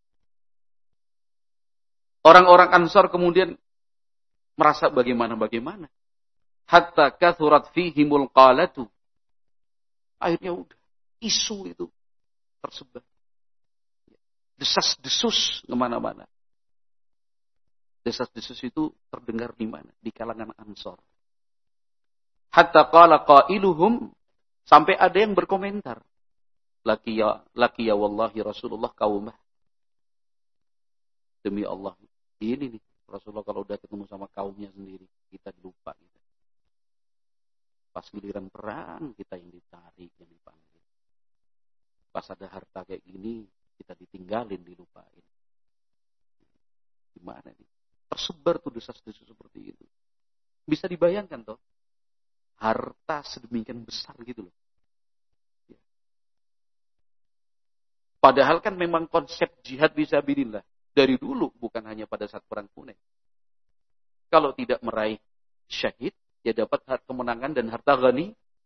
Speaker 1: Orang-orang Ansor kemudian merasa bagaimana-bagaimana. Hatta kathurat fihimul qalatu. Akhirnya udah. Isu itu tersebar. Desas-desus kemana-mana. Desas-desus itu terdengar di mana? Di kalangan Ansor. Hatta qala qailuhum, sampai ada yang berkomentar. Laki ya, laki ya wallahi Rasulullah kaumah. Demi Allah, ini nih Rasulullah kalau udah ketemu sama kaumnya sendiri, kita lupa. Gitu. Pas giliran perang, kita yang ditarik, yang dipanggil. Pas ada harta kayak gini, kita ditinggalin, dilupain. Gimana nih? Tersebar tuh desas-desus seperti itu. Bisa dibayangkan toh? Harta sedemikian besar gitu loh. Padahal kan memang konsep jihad fisabilillah dari dulu, bukan hanya pada saat perang Hunain. Kalau tidak meraih syahid, ya dapat kemenangan dan harta ghani.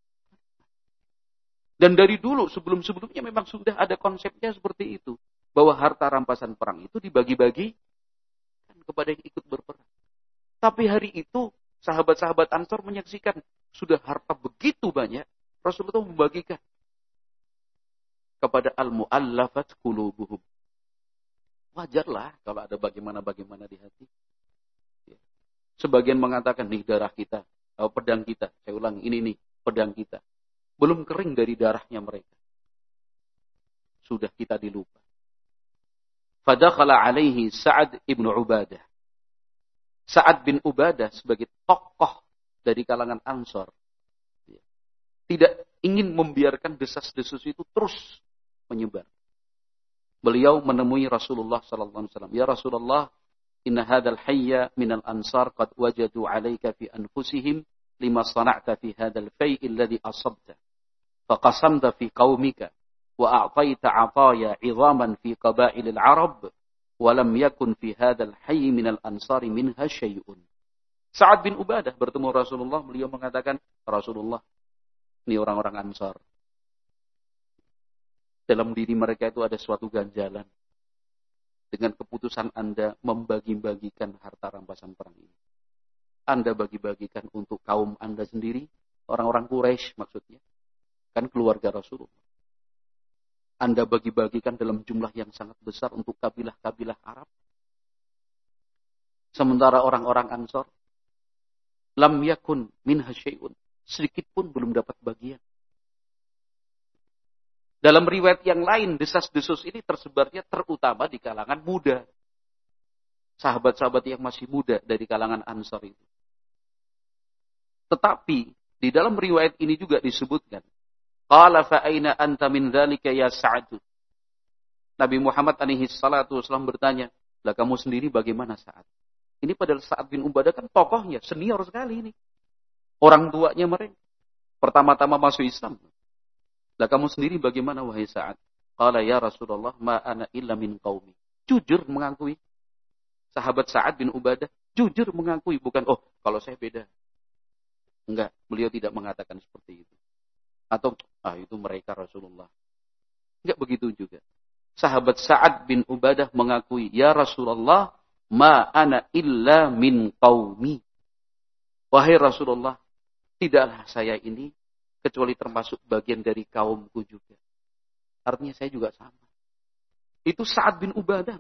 Speaker 1: Dan dari dulu, sebelum-sebelumnya memang sudah ada konsepnya seperti itu. Bahwa harta rampasan perang itu dibagi-bagi kepada yang ikut berperang. Tapi hari itu, sahabat-sahabat Ansor menyaksikan, sudah harta begitu banyak, Rasulullah membagikan kepada al-mu'allafat qulubuhum. Wajarlah kalau ada bagaimana-bagaimana di hati. Sebagian mengatakan, nih darah kita, oh, pedang kita. Saya ulang, ini nih pedang kita. Belum kering dari darahnya mereka. Sudah kita dilupa. Fadakhala alaihi Sa'ad ibn Ubadah. Sa'ad bin Ubadah sebagai tokoh dari kalangan Ansor. Tidak ingin membiarkan desas-desus itu terus menyebar. Beliau menemui Rasulullah sallallahu alaihi wasallam. Ya Rasulullah, inna hadzal hayya minal ansar qad wajadu 'alaika fi anfusihim lima sana'ta fi hadzal fai' alladhi asabta. Faqasamta fi qaumika wa a'taita 'ataya 'idhaman fi qaba'il al-'arab wa lam yakun fi hadzal hayy minal ansari minha syai'un. Sa'ad bin Ubadah bertemu Rasulullah, beliau mengatakan, Rasulullah, ini orang-orang Ansar. Dalam diri mereka itu ada suatu ganjalan. Dengan keputusan Anda membagi-bagikan harta rampasan perang ini. Anda bagi-bagikan untuk kaum Anda sendiri, orang-orang Quraisy maksudnya. Kan keluarga Rasulullah. Anda bagi-bagikan dalam jumlah yang sangat besar untuk kabilah-kabilah Arab. Sementara orang-orang Ansor, lam yakun minha syai'un. Sedikit pun belum dapat bagian. Dalam riwayat yang lain, desas-desus ini tersebarnya terutama di kalangan muda. Sahabat-sahabat yang masih muda dari kalangan Ansar itu. Tetapi, di dalam riwayat ini juga disebutkan, Qala fa aina anta min dzalika ya Sa'ad? Nabi Muhammad alaihi salatu wasallam bertanya, "Lah kamu sendiri bagaimana Sa'ad?" Ini padahal Sa'ad bin Ubadah kan tokohnya, senior sekali ini. Orang tuanya mereka. Pertama-tama masuk Islam. Lah kamu sendiri bagaimana wahai Sa'ad? Qala ya Rasulullah ma ana illa min qaumi. Jujur mengakui. Sahabat Sa'ad bin Ubadah jujur mengakui, bukan oh kalau saya beda. Enggak, beliau tidak mengatakan seperti itu. Atau ah itu mereka Rasulullah. Enggak begitu juga. Sahabat Sa'ad bin Ubadah mengakui, ya Rasulullah, ma ana illa min qaumi. Wahai Rasulullah, tidaklah saya ini kecuali termasuk bagian dari kaumku juga. Artinya saya juga sama. Itu Sa'ad bin Ubadah.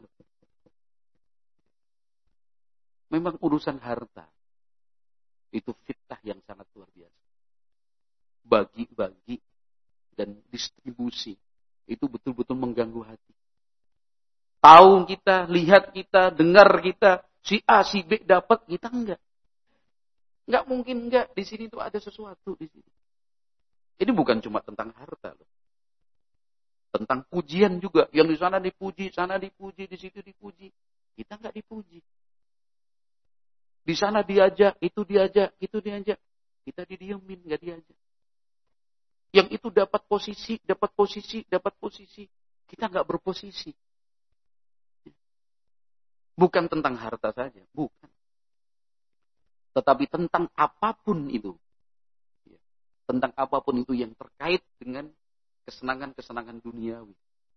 Speaker 1: Memang urusan harta. Itu fitnah yang sangat luar biasa. Bagi-bagi dan distribusi. Itu betul-betul mengganggu hati. Tahu kita, lihat kita, dengar kita, si A, si B dapat, kita enggak. Enggak mungkin enggak. Di sini tuh ada sesuatu di sini. Ini bukan cuma tentang harta loh. Tentang pujian juga. Yang di sana dipuji, sana dipuji, di situ dipuji. Kita enggak dipuji. Di sana diajak, itu diajak, itu diajak. Kita didiemin, enggak diajak. Yang itu dapat posisi, dapat posisi, dapat posisi. Kita enggak berposisi. Bukan tentang harta saja, bukan. Tetapi tentang apapun itu. Tentang apapun itu yang terkait dengan kesenangan-kesenangan duniawi.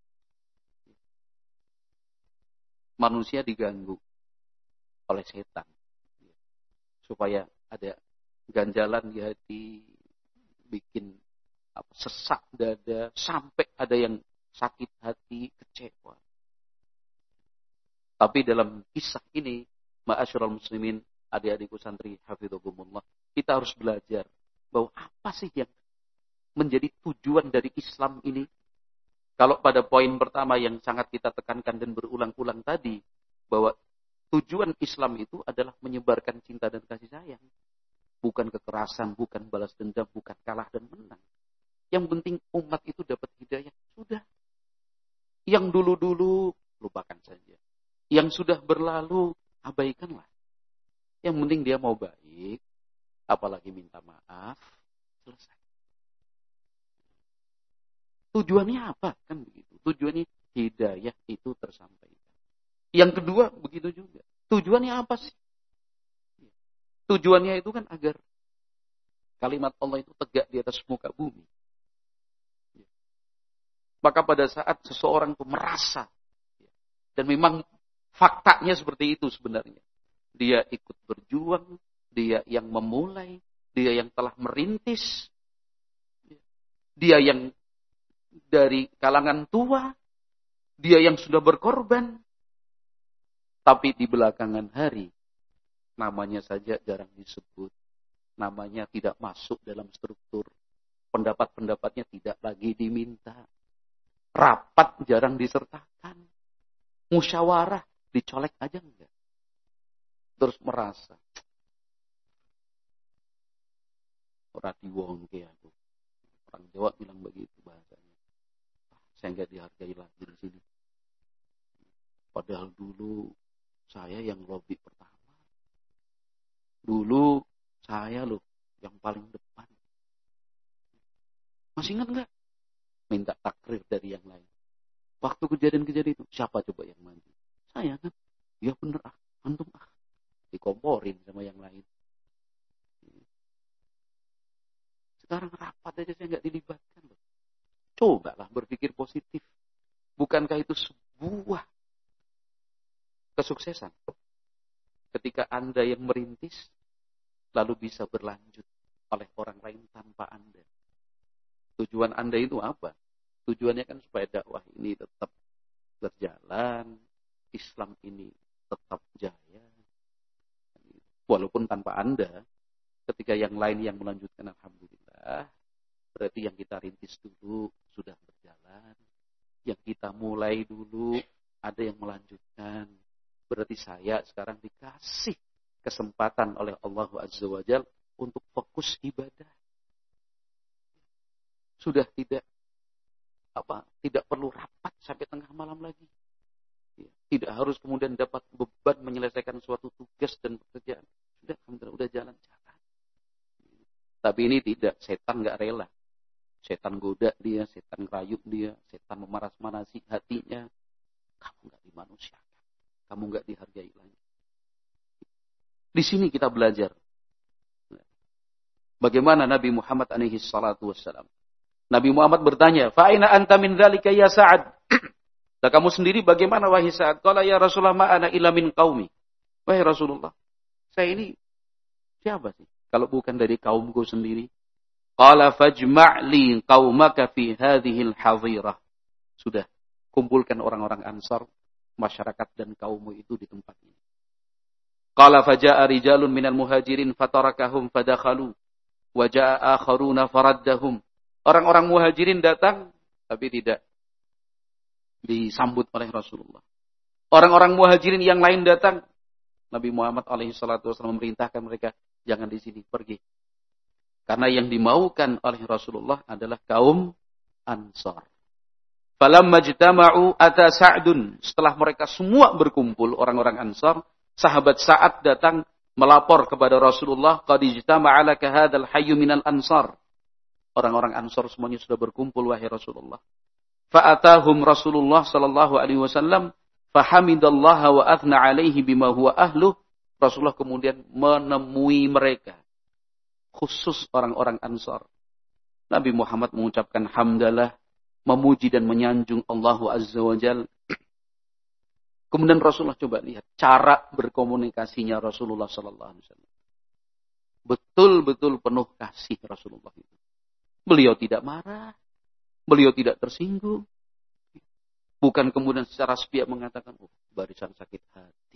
Speaker 1: Manusia diganggu oleh setan. Supaya ada ganjalan di hati, bikin apa, sesak dada, sampai ada yang sakit hati, kecewa. Tapi dalam kisah ini, ma'asyiral muslimin, adik-adikku santri, hafidhahumullah, kita harus belajar bahwa apa sih yang menjadi tujuan dari Islam ini. Kalau pada poin pertama yang sangat kita tekankan dan berulang-ulang tadi, bahwa tujuan Islam itu adalah menyebarkan cinta dan kasih sayang. Bukan kekerasan, bukan balas dendam, bukan kalah dan menang. Yang penting umat itu dapat hidayah. Sudah. Yang dulu-dulu, lupakan saja. Yang sudah berlalu, abaikanlah. Yang penting dia mau baik, apalagi minta maaf, selesai. Tujuannya apa? Kan begitu. Tujuannya hidayah itu tersampaikan. Yang kedua, begitu juga. Tujuannya apa sih? Tujuannya itu kan agar kalimat Allah itu tegak di atas muka bumi. Maka pada saat seseorang itu merasa, dan memang faktanya seperti itu sebenarnya. Dia ikut berjuang, dia yang memulai, dia yang telah merintis, dia yang dari kalangan tua, dia yang sudah berkorban, tapi di belakangan hari, namanya saja jarang disebut, namanya tidak masuk dalam struktur, pendapat-pendapatnya tidak lagi diminta, rapat jarang disertakan, musyawarah dicolek aja enggak. Terus merasa ora diwongke aku. Orang Jawa bilang begitu bahasanya. Saya enggak dihargai lagi di sini. Padahal dulu saya yang lobby pertama. Dulu saya loh yang paling depan. Masih ingat enggak? Minta takrir dari yang lain. Waktu kejadian-kejadian itu, siapa coba yang maju? Saya kan. Ya bener ah, antum ah. Dikomporin sama yang lain. Sekarang rapat aja saya nggak dilibatkan loh. Cobalah berpikir positif. Bukankah itu sebuah kesuksesan? Ketika Anda yang merintis, lalu bisa berlanjut oleh orang lain tanpa Anda. Tujuan Anda itu apa? Tujuannya kan supaya dakwah ini tetap berjalan, Islam ini tetap jaya. Walaupun tanpa Anda, ketika yang lain yang melanjutkan, alhamdulillah, berarti yang kita rintis dulu sudah berjalan. Yang kita mulai dulu, ada yang melanjutkan. Berarti saya sekarang dikasih kesempatan oleh Allah Azza wa Jalla untuk fokus ibadah. Sudah tidak apa tidak perlu rapat sampai tengah malam lagi. Tidak harus kemudian dapat beban menyelesaikan suatu tugas dan pekerjaan. Sudah, udah jalan-jalan. Tapi ini tidak, setan nggak rela. Setan goda dia, setan rayuk dia, setan memaras-manasi hatinya. Kamu nggak dimanusiakan, kamu nggak dihargai lagi. Di sini kita belajar bagaimana Nabi Muhammad alaihi salatu wassalam. Nabi Muhammad bertanya, "Fa'ina anta min dzalika ya Sa'ad?" Lah kamu sendiri bagaimana wahai Sa'ad? Qala ya Rasulullah ma ana illa min qaumi. Wahai Rasulullah, saya ini siapa sih kalau bukan dari kaumku sendiri? Qala fajma' li qaumaka fi hadhihi al-hadhirah. Sudah, kumpulkan orang-orang Ansar, masyarakat dan kaummu itu di tempat ini. Qala faja'a rijalun minal muhajirin fatarakahum fadakhalu wa ja'a akharuna faraddahum. Orang-orang muhajirin datang tapi tidak disambut oleh Rasulullah. Orang-orang muhajirin yang lain datang, Nabi Muhammad alaihi salatu wasallam memerintahkan mereka, jangan di sini, pergi. Karena yang dimaukan oleh Rasulullah adalah kaum Ansar. Falamma ijtama'u ata Sa'dun. Setelah mereka semua berkumpul, orang-orang Ansar, sahabat Sa'ad datang melapor kepada Rasulullah, qad ijtama'a laka hadzal hayyu minal Ansar. Orang-orang Ansar semuanya sudah berkumpul, wahai Rasulullah. Fa'atahum Rasulullah sallallahu alaihi wasallam fahamidallaha wa athna alaihi bima huwa ahluh. Rasulullah kemudian menemui mereka, khusus orang-orang Ansar. Nabi Muhammad mengucapkan hamdalah, memuji dan menyanjung Allah Azza wa Jalla. Kemudian Rasulullah coba lihat cara berkomunikasinya Rasulullah sallallahu alaihi wasallam. Betul-betul penuh kasih Rasulullah itu. Beliau tidak marah, beliau tidak tersinggung. Bukan kemudian secara sepihak mengatakan, oh, barisan sakit hati.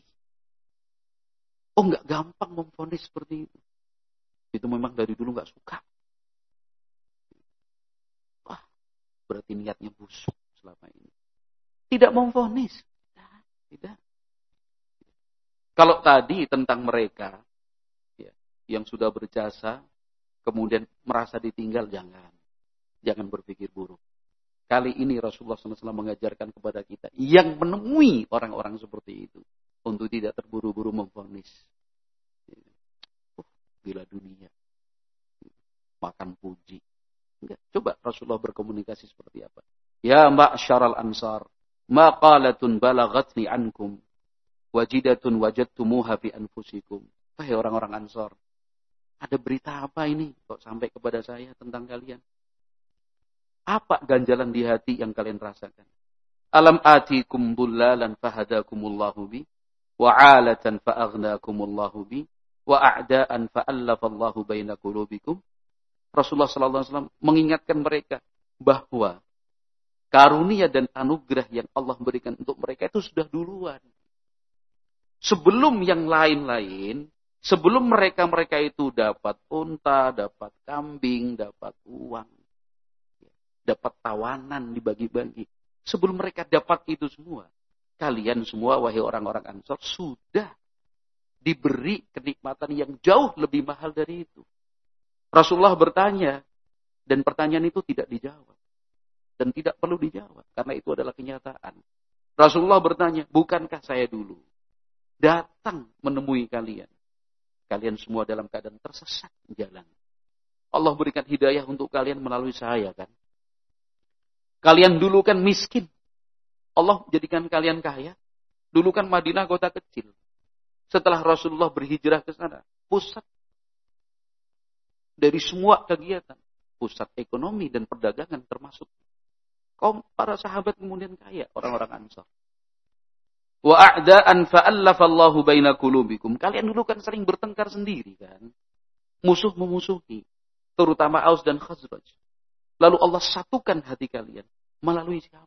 Speaker 1: Oh, enggak gampang memvonis seperti itu. Itu memang dari dulu enggak suka. Wah, berarti niatnya busuk selama ini. Tidak memvonis. Tidak, tidak. Kalau tadi tentang mereka ya, yang sudah berjasa, kemudian merasa ditinggal, jangan. Jangan berpikir buruk. Kali ini Rasulullah shallallahu alaihi wasallam mengajarkan kepada kita yang menemui orang-orang seperti itu untuk tidak terburu-buru memvonis. Oh, gila dunia. Makan puji. Enggak. Coba Rasulullah berkomunikasi seperti apa. Ya ma'syaral ansar, ma qalatun balaghatni ankum, wajidatun wajadtumuha fi anfusikum. Wahai orang-orang Ansar, ada berita apa ini kok sampai kepada saya tentang kalian? Apa ganjalan di hati yang kalian rasakan? Alam atikum dhullalan fahadakumullahu bi, wa 'alatan fa'aghnakumullahu bi, wa a'da'an fa'allafallahu baina qulubikum. Rasulullah sallallahu alaihi wasallam mengingatkan mereka bahwa karunia dan anugerah yang Allah berikan untuk mereka itu sudah duluan. Sebelum yang lain-lain, sebelum mereka-mereka itu dapat unta, dapat kambing, dapat uang, dapat tawanan dibagi-bagi. Sebelum mereka dapat itu semua, kalian semua, wahai orang-orang Ansar, sudah diberi kenikmatan yang jauh lebih mahal dari itu. Rasulullah bertanya, dan pertanyaan itu tidak dijawab. Dan tidak perlu dijawab, karena itu adalah kenyataan. Rasulullah bertanya, bukankah saya dulu datang menemui kalian? Kalian semua dalam keadaan tersesat jalan. Allah berikan hidayah untuk kalian melalui saya, kan? Kalian dulu kan miskin. Allah jadikan kalian kaya. Dulu kan Madinah kota kecil. Setelah Rasulullah berhijrah ke sana, pusat dari semua kegiatan. Pusat ekonomi dan perdagangan termasuk. Kaum para sahabat kemudian kaya, orang-orang Ansar. Wa a'da'an fa'allafallahu baina qulubikum. Kalian dulu kan sering bertengkar sendiri, kan? Musuh memusuhi, terutama Aus dan Khazraj. Lalu Allah satukan hati kalian melalui siapa?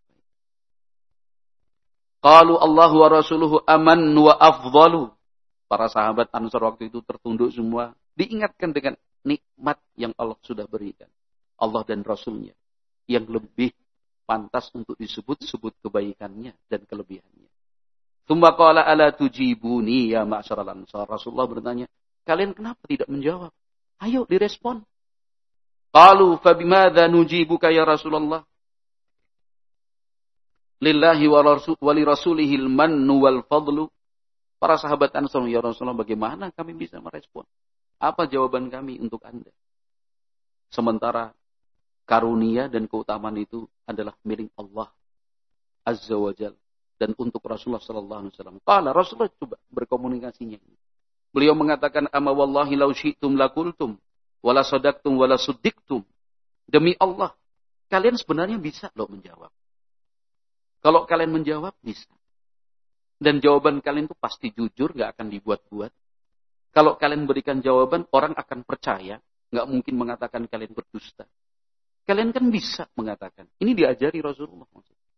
Speaker 1: Qalu Allahu wa rasuluhu aman wa afdalu. Para sahabat Ansar waktu itu tertunduk semua, diingatkan dengan nikmat yang Allah sudah berikan. Allah dan Rasulnya yang lebih pantas untuk disebut-sebut kebaikannya dan kelebihannya. Tsumma qala ala tujibuni ya ma'syaral ansar. Rasulullah bertanya, kalian kenapa tidak menjawab? Ayo direspon. Qalu fabimadza nujibuka ya Rasulullah? Lillahi wa li rasulihil mannu wal fadlu. Para sahabat Ansar, ya Rasulullah, bagaimana kami bisa merespon? Apa jawaban kami untuk Anda? Sementara karunia dan keutamaan itu adalah milik Allah Azza wa Jalla dan untuk Rasulullah sallallahu alaihi wasallam. Qala, Rasulullah coba berkomunikasinya. Beliau mengatakan, "Ama wallahi law syi'tum lakultum wala sadaqtum wala suddiktum." Demi Allah, kalian sebenarnya bisa loh menjawab. Kalau kalian menjawab, bisa. Dan jawaban kalian itu pasti jujur, gak akan dibuat-buat. Kalau kalian berikan jawaban, orang akan percaya. Gak mungkin mengatakan kalian berdusta. Kalian kan bisa mengatakan. Ini diajari Rasulullah.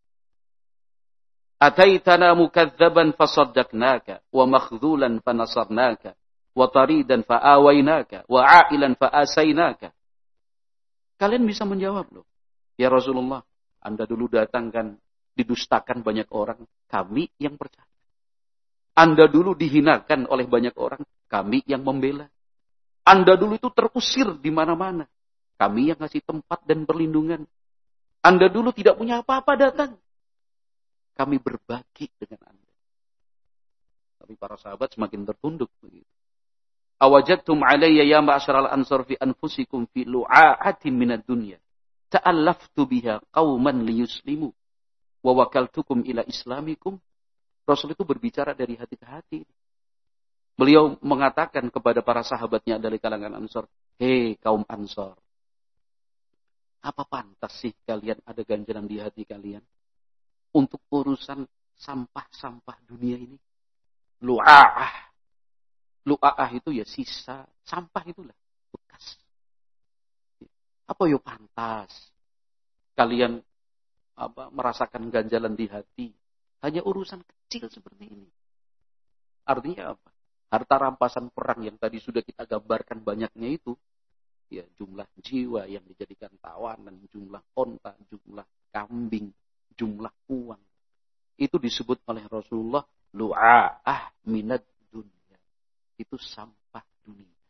Speaker 1: Ataitana mukadzaban fasaddaqnaka, wa makhzulan fanasarnaka, wa taridan fa'awainaka, wa a'ilan fa'asainaka. Kalian bisa menjawab loh. Ya Rasulullah, Anda dulu datangkan didustakan banyak orang, kami yang percaya. Anda dulu dihinakan oleh banyak orang, kami yang membela. Anda dulu itu terusir di mana-mana, kami yang ngasih tempat dan perlindungan. Anda dulu tidak punya apa-apa datang, kami berbagi dengan Anda. Tapi para sahabat semakin tertunduk begitu. Awajadtum alayya ya ma'asyaral ansar fi anfusikum fi lu'a'atin minad dunya. Ta'allaftu biha qauman liyuslimu. Wa wakaltukum ila islamikum. Rasul itu berbicara dari hati ke hati. Beliau mengatakan kepada para sahabatnya dari kalangan Ansar, "Hei kaum Ansar, apa pantas sih kalian ada ganjalan di hati kalian untuk urusan sampah-sampah dunia ini?" Lu'a'ah. Lu'a'ah itu ya sisa, sampah itulah, bekas. Apa yo pantas kalian apa merasakan ganjalan di hati hanya urusan kecil seperti ini? Artinya apa? Harta rampasan perang yang tadi sudah kita gambarkan banyaknya itu, ya jumlah jiwa yang dijadikan tawanan, jumlah onta, jumlah kambing, jumlah uang, itu disebut oleh Rasulullah lu'a'ah minad dunya. Itu sampah dunia.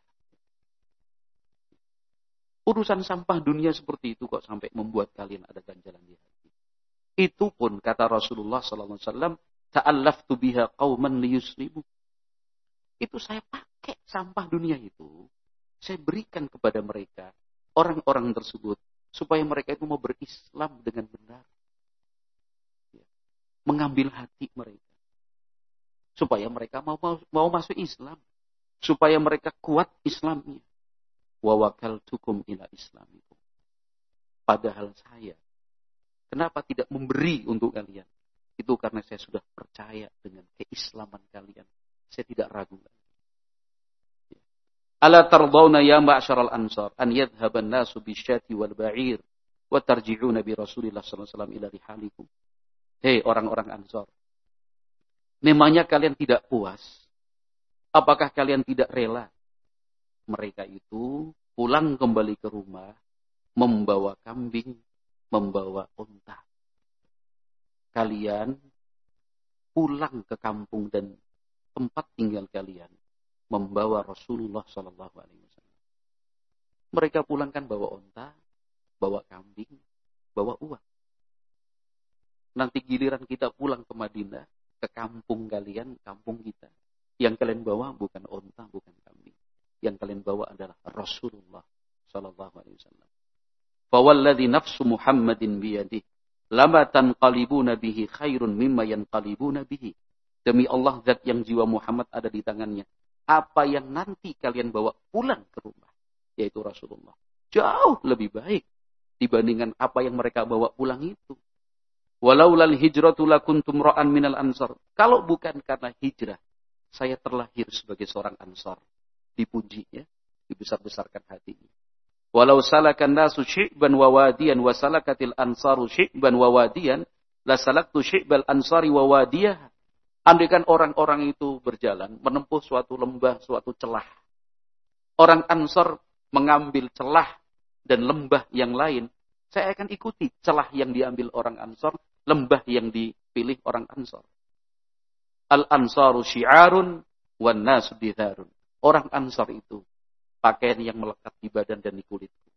Speaker 1: Urusan sampah dunia seperti itu kok sampai membuat kalian ada ganjalan di hati. Itu pun kata Rasulullah sallallahu alaihi wasallam, ta'allaftu biha qauman liyuslimu. Itu saya pakai sampah dunia itu, saya berikan kepada mereka, orang-orang tersebut, supaya mereka itu mau berislam dengan benar. Ya. Mengambil hati mereka. Supaya mereka mau, mau, mau masuk Islam. Supaya mereka kuat Islamnya. Wa wakaltukum ila islamikum. Padahal saya, kenapa tidak memberi untuk kalian? Itu karena saya sudah percaya dengan keislaman kalian. Saya tidak ragu lagi. Ala tardawna ya ma'asyaral ansar an yadhhaban nasu bisyati wal ba'ir wa tarji'una bi Rasulillah sallallahu alaihi wasallam ila rihalikum. Hei orang-orang Ansar, memangnya kalian tidak puas? Apakah kalian tidak rela mereka itu pulang kembali ke rumah membawa kambing, membawa unta? Kalian pulang ke kampung dan tempat tinggal kalian membawa Rasulullah sallallahu alaihi wasallam. Mereka pulangkan bawa unta, bawa kambing, bawa uang. Nanti giliran kita pulang ke Madinah, ke kampung kalian, kampung kita. Yang kalian bawa bukan unta, bukan kambing. Yang kalian bawa adalah Rasulullah sallallahu alaihi wasallam. Fawalladhi nafsu Muhammadin biyadih, lama tanqalibuna bihi khairun mimma yanqalibuna bihi. Demi Allah, zat yang jiwa Muhammad ada di tangannya. Apa yang nanti kalian bawa pulang ke rumah, yaitu Rasulullah, jauh lebih baik dibandingkan apa yang mereka bawa pulang itu. Walaulal hijratu lakuntum ra'an minal ansar. Kalau bukan karena hijrah, saya terlahir sebagai seorang Ansar. Dipujinya, dibesar-besarkan hatinya. Walau salakan nasu syi'ban wa wadiyan wa salakatil ansaru syi'ban wa wadiyan la salaktu syi'bal ansari wa wadiyah. Andaikan orang-orang itu berjalan menempuh suatu lembah, suatu celah. Orang Ansar mengambil celah dan lembah yang lain, saya akan ikuti celah yang diambil orang Ansar, lembah yang dipilih orang Ansar. Al-Ansaru syi'arun wan nasu ditharun. Orang Ansar itu pakaian yang melekat di badan dan di kulitku.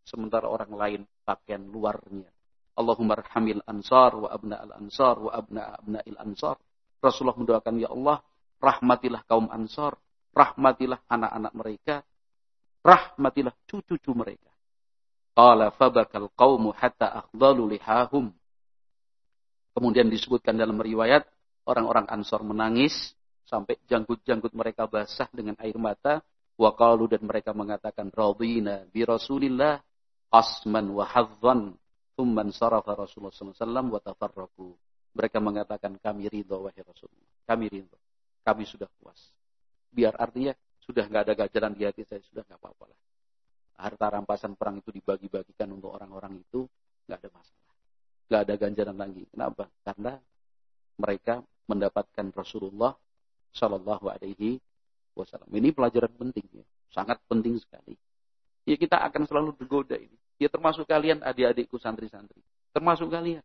Speaker 1: sementara orang lain pakaian luarnya. Allahumma arhamil ansar wa abna al ansar wa abna abna il ansar. Rasulullah mendoakan, ya Allah, rahmatilah kaum ansar, rahmatilah anak-anak mereka, rahmatilah cucu-cucu mereka. Qala fabakal qaumu hatta akhdalu lihahum. Kemudian disebutkan dalam riwayat, orang-orang ansar menangis sampai janggut-janggut mereka basah dengan air mata. Wa qalu, dan mereka mengatakan, radina bi Rasulillah asman wa hadzan. Thumman sarafa Rasulullah sallallahu alaihi wasallam wa tafarraqu. Mereka mengatakan, kami ridha wahai Rasulullah. Kami ridha. Kami sudah puas. Biar artinya sudah enggak ada ganjaran di hati saya, sudah enggak apa-apa lah. Harta rampasan perang itu dibagi-bagikan untuk orang-orang itu, enggak ada masalah. Enggak ada ganjaran lagi. Kenapa? Karena mereka mendapatkan Rasulullah sallallahu alaihi wasallam. Ini pelajaran penting ya. Sangat penting sekali. Ya, kita akan selalu tergoda ini. Ya, termasuk kalian adik-adikku santri-santri. Termasuk kalian.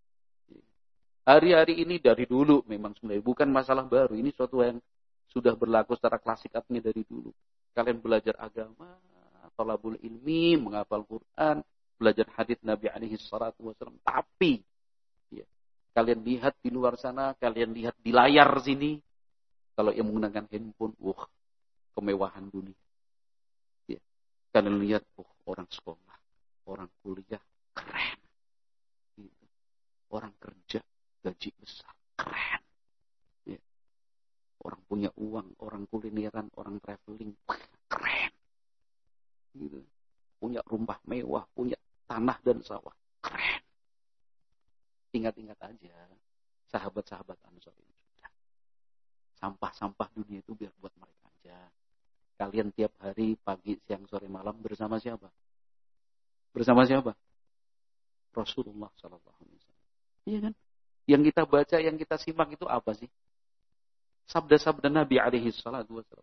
Speaker 1: Hari-hari ini dari dulu memang sebenarnya bukan masalah baru. Ini suatu yang sudah berlaku secara klasik artinya dari dulu. Kalian belajar agama, thalabul ilmi, menghafal Quran, belajar hadits Nabi alaihi salatu wasallam. Tapi ya, kalian lihat di luar sana, kalian lihat di layar sini, kalau yang menggunakan handphone, wah, kemewahan dunia. Ya. Kalian lihat, oh, orang sekolah, orang kuliah, keren. Gitu. Orang kerja, gaji besar, keren. Ya. Orang punya uang, orang kulineran, orang traveling, keren. Gitu. Punya rumah mewah, punya tanah dan sawah, keren. Ingat-ingat aja, sahabat-sahabat Ansor ini sudah. Sampah-sampah dunia itu biar buat mereka aja. Kalian tiap hari, pagi, siang, sore, malam bersama siapa? Bersama siapa? Rasulullah sallallahu alaihi wasallam. Iya kan? Yang kita baca, yang kita simak itu apa sih? Sabda-sabda Nabi alaihi salatu wasallam.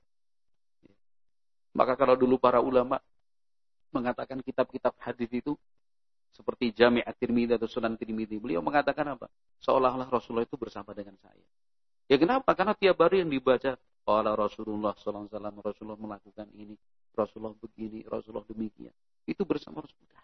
Speaker 1: Maka kalau dulu para ulama mengatakan kitab-kitab hadis itu seperti Jami' at-Tirmidzi atau Sunan Tirmidzi, beliau mengatakan apa? Seolah-olah Rasulullah itu bersama dengan saya. Ya kenapa? Karena tiap hari yang dibaca, qala Rasulullah sallallahu alaihi wasallam, Rasulullah melakukan ini, Rasulullah begini, Rasulullah demikian. Itu bersama Rasulullah.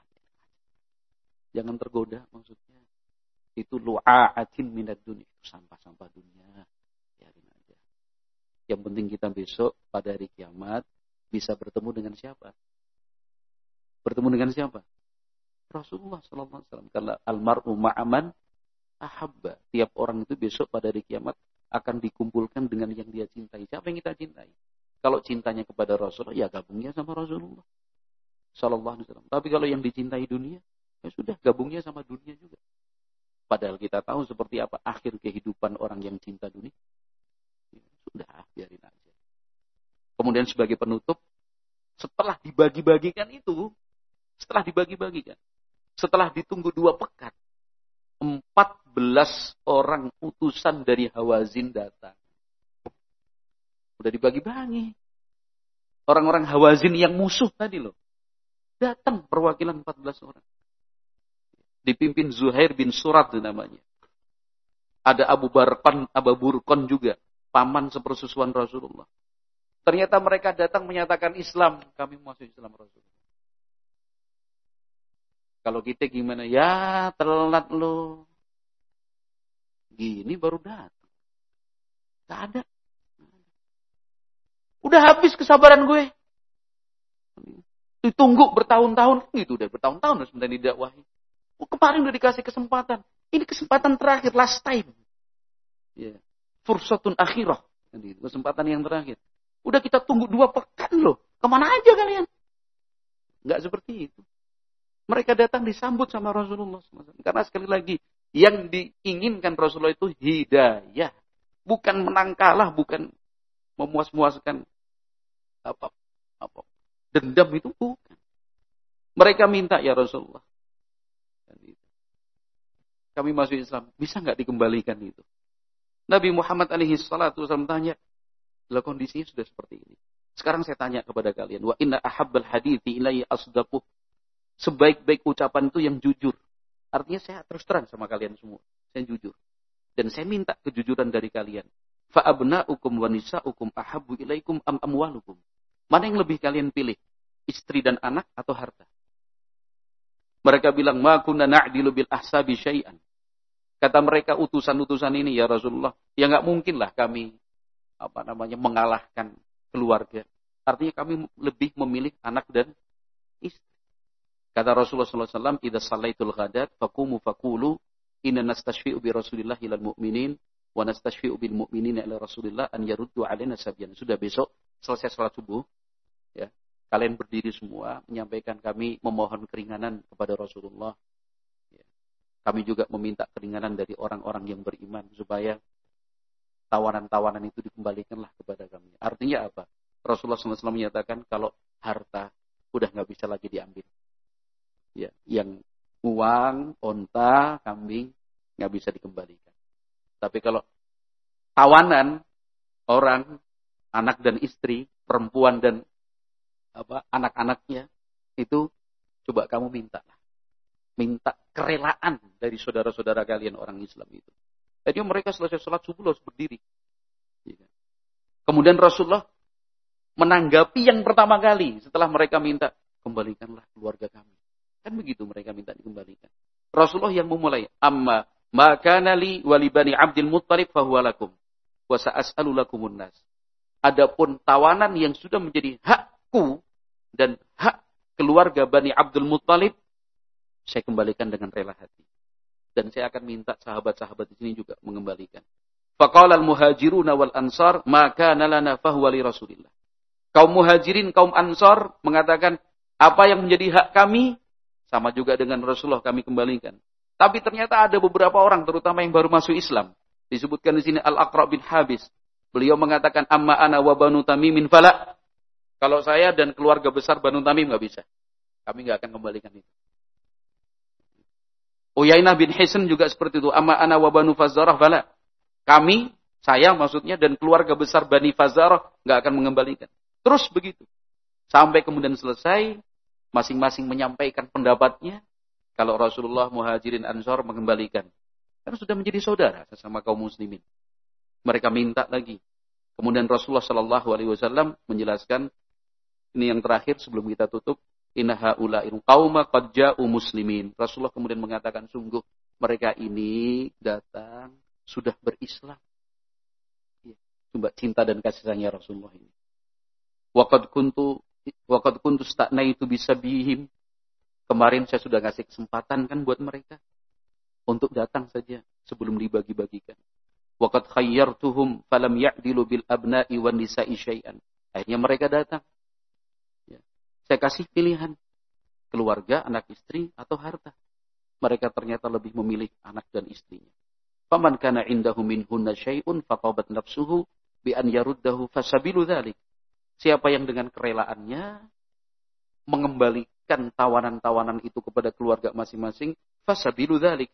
Speaker 1: Jangan tergoda maksudnya. Itu lu'a'atin minad dunia, itu sampah-sampah dunia. Biarin aja. Yang penting kita besok pada hari kiamat bisa bertemu dengan siapa? Bertemu dengan siapa? Rasulullah sallallahu alaihi wasallam. Karena almar'u ma'aman ahabba. Tiap orang itu besok pada hari kiamat akan dikumpulkan dengan yang dia cintai. Siapa yang kita cintai? Kalau cintanya kepada Rasulullah, ya gabungnya sama Rasulullah sallallahu alaihi wasallam. Tapi kalau yang dicintai dunia, ya sudah gabungnya sama dunia juga. Padahal kita tahu seperti apa akhir kehidupan orang yang cinta dunia. Ya, sudah, biarin aja. Kemudian sebagai penutup, setelah dibagi-bagikan itu, setelah dibagi-bagikan, setelah ditunggu dua pekan, empat belas orang utusan dari Hawazin datang. Udah dibagi-bagi. Orang-orang Hawazin yang musuh tadi loh. Datang perwakilan empat belas orang. Dipimpin Zuhair bin Surat namanya. Ada Abu Barqan, Abu Burqan juga. Paman sepersusuan Rasulullah. Ternyata mereka datang menyatakan Islam. Kami masuk Islam Rasulullah. Kalau kita gimana? Ya telat lo. Gini baru datang. Gak ada. Udah habis kesabaran gue. Ditunggu bertahun-tahun. Gitu udah bertahun-tahun sebentar didakwahi. Oh, kemarin udah dikasih kesempatan. Ini kesempatan terakhir, last time. Ya. Fursatun akhirah. Kesempatan yang terakhir. Udah kita tunggu dua pekan loh. Kemana aja kalian? Enggak seperti itu. Mereka datang disambut sama Rasulullah shallallahu alaihi wasallam. Karena sekali lagi, yang diinginkan Rasulullah itu hidayah. Bukan menang kalah, bukan memuas-muaskan apa, apa. Dendam itu bukan. Mereka minta, ya Rasulullah, kami masuk Islam, bisa nggak dikembalikan itu? Nabi Muhammad alaihi salatu wasallam tanya, lah kondisinya sudah seperti ini. Sekarang saya tanya kepada kalian, wa inna ahabbal hadithi ilayya asdaquh. Sebaik-baik ucapan itu yang jujur. Artinya saya terus terang sama kalian semua. Saya jujur. Dan saya minta kejujuran dari kalian. Fa abna'ukum wa nisa'ukum ahabbu ilaikum am amwalukum. Mana yang lebih kalian pilih? Istri dan anak atau harta? Mereka bilang, ma kunna na'dilu bil ahsabi syai'an. Kata mereka utusan-utusan ini, ya Rasulullah, ya nggak mungkin lah kami apa namanya mengalahkan keluarga. Artinya kami lebih memilih anak dan istri. Kata Rasulullah sallallahu alaihi wasallam, "Idza shallaitul ghadat faqumu faqulu inna nastashfi'u bi Rasulillah ilal mu'minin wa nastashfi'u bil mu'minina ila Rasulillah an yaruddu alaina sabyan." Sudah besok selesai salat subuh, ya. Kalian berdiri semua menyampaikan kami memohon keringanan kepada Rasulullah. Ya. Kami juga meminta keringanan dari orang-orang yang beriman supaya tawanan-tawanan itu dikembalikanlah kepada kami. Artinya apa? Rasulullah sallallahu alaihi wasallam menyatakan kalau harta udah nggak bisa lagi diambil. Ya, yang uang, onta, kambing nggak bisa dikembalikan. Tapi kalau tawanan orang, anak dan istri, perempuan dan apa anak-anaknya itu coba kamu minta lah. Minta kerelaan dari saudara-saudara kalian orang Islam itu. Jadi mereka selesai sholat subuh harus berdiri. Kemudian Rasulullah menanggapi yang pertama kali setelah mereka minta, kembalikanlah keluarga kami. Kan begitu mereka minta dikembalikan. Rasulullah yang memulai, amma ma kana li wa li bani Abdul Muttalib fa huwa lakum wa sa'as'alu lakumun nas. Adapun tawanan yang sudah menjadi hakku dan hak keluarga Bani Abdul Muttalib, saya kembalikan dengan rela hati. Dan saya akan minta sahabat-sahabat di sini juga mengembalikan. Faqala al-muhajiruna wal ansar ma kana lana fa huwa li Rasulillah. Kaum muhajirin, kaum ansar mengatakan apa yang menjadi hak kami sama juga dengan Rasulullah kami kembalikan. Tapi ternyata ada beberapa orang terutama yang baru masuk Islam. Disebutkan di sini Al-Aqra bin Habis. Beliau mengatakan amma ana wa banu Tamimin fala. Kalau saya dan keluarga besar Banu Tamim enggak bisa. Kami enggak akan kembalikan itu. Uyainah bin Hisn juga seperti itu. Amma ana wa banu Fazarah fala. Kami, saya maksudnya dan keluarga besar Bani Fazarah enggak akan mengembalikan. Terus begitu. Sampai kemudian selesai, masing-masing menyampaikan pendapatnya. Kalau Rasulullah Muhajirin Ansar mengembalikan. Karena sudah menjadi saudara sesama kaum muslimin. Mereka minta lagi. Kemudian Rasulullah Shallallahu Alaihi Wasallam menjelaskan, ini yang terakhir sebelum kita tutup, inna haula'il qauma qad ja'u muslimin. Rasulullah kemudian mengatakan, sungguh mereka ini datang sudah berislam. Ya, coba cinta dan kasih sayangnya Rasulullah ini. Waqad kuntu waqad kuntu sta'naitu bisabihim. Kemarin saya sudah ngasih kesempatan kan buat mereka untuk datang saja sebelum dibagi-bagikan. Waqad khayyartuhum falam ya'dilu bil abna'i wan nisa'i syai'an. Akhirnya mereka datang. Ya. Saya kasih pilihan keluarga, anak istri atau harta. Mereka ternyata lebih memilih anak dan istrinya. Faman kana indahu minhunna syai'un fatabat nafsuhu bi an yaruddahu fasabilu dzalik. Siapa yang dengan kerelaannya mengembalikan tawanan-tawanan itu kepada keluarga masing-masing, fasabilu dzalik.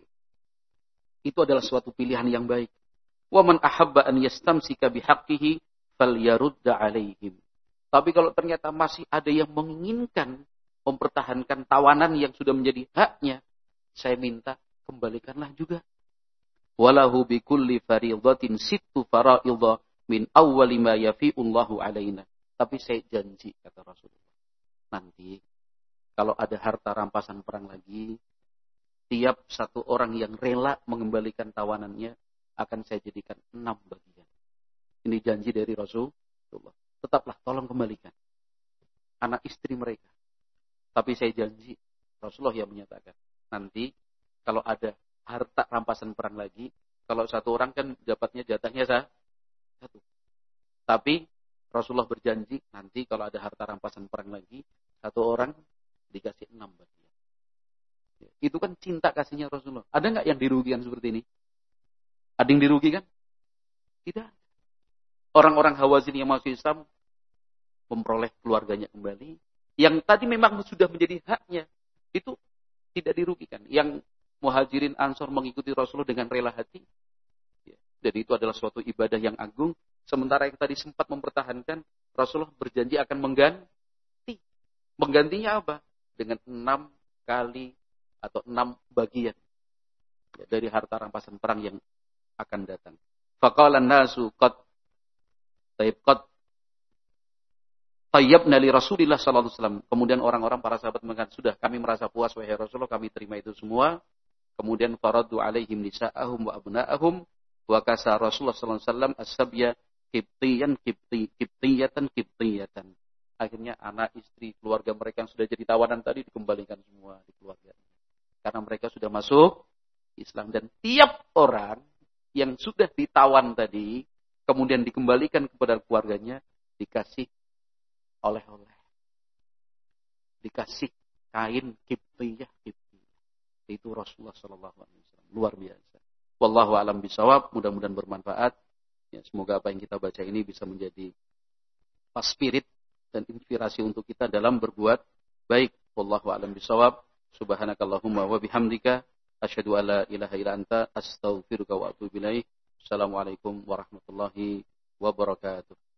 Speaker 1: Itu adalah suatu pilihan yang baik. Wa man ahabba an yastamsika bihaqqihi falyarudda alaihim. Tapi kalau ternyata masih ada yang menginginkan mempertahankan tawanan yang sudah menjadi haknya, saya minta kembalikanlah juga. Walahu bikulli fariidatin sittu faraidha min awwali ma yafi'ullahu alaina. Tapi saya janji, kata Rasulullah, nanti kalau ada harta rampasan perang lagi, tiap satu orang yang rela mengembalikan tawanannya akan saya jadikan enam bagian. Ini janji dari Rasulullah. Tetaplah tolong kembalikan anak istri mereka. Tapi saya janji, Rasulullah yang menyatakan, nanti kalau ada harta rampasan perang lagi, kalau satu orang kan dapatnya jatahnya satu. Tapi Rasulullah berjanji, nanti kalau ada harta rampasan perang lagi, satu orang dikasih enam bagian. Itu kan cinta kasihnya Rasulullah. Ada nggak yang dirugikan seperti ini? Ada yang dirugikan? Tidak. Orang-orang Hawazin yang masuk Islam memperoleh keluarganya kembali. Yang tadi memang sudah menjadi haknya, itu tidak dirugikan. Yang Muhajirin Ansor mengikuti Rasulullah dengan rela hati. Dan itu adalah suatu ibadah yang agung. Sementara yang tadi sempat mempertahankan, Rasulullah berjanji akan mengganti. Menggantinya apa? Dengan enam kali atau enam bagian ya, dari harta rampasan perang yang akan datang. Faqala an-nasu qad taib qad tayyabna li Rasulillah sallallahu alaihi wasallam. Kemudian orang-orang para sahabat mengatakan, sudah kami merasa puas wahai Rasulullah, kami terima itu semua. Kemudian faraddu alaihim nisa'ahum wa abna'ahum wa kasa Rasulullah sallallahu alaihi wasallam as-sabya qibtiyan qibti qibtiyatan qibtiyatan. Akhirnya anak, istri, keluarga mereka yang sudah jadi tawanan tadi dikembalikan semua di keluarga. Karena mereka sudah masuk Islam, dan tiap orang yang sudah ditawan tadi kemudian dikembalikan kepada keluarganya dikasih oleh-oleh. Dikasih kain qibtiyah qibtiyah. Itu Rasulullah sallallahu alaihi wasallam. Luar biasa. Wallahu a'lam bishawab. Mudah-mudahan bermanfaat. Ya, semoga apa yang kita baca ini bisa menjadi pas spirit dan inspirasi untuk kita dalam berbuat baik. Wallahu a'lam bishawab. Subhanakallahumma wa bihamdika asyhadu an la ilaha illa anta astaghfiruka wa atubu ilaik. Assalamualaikum warahmatullahi wabarakatuh.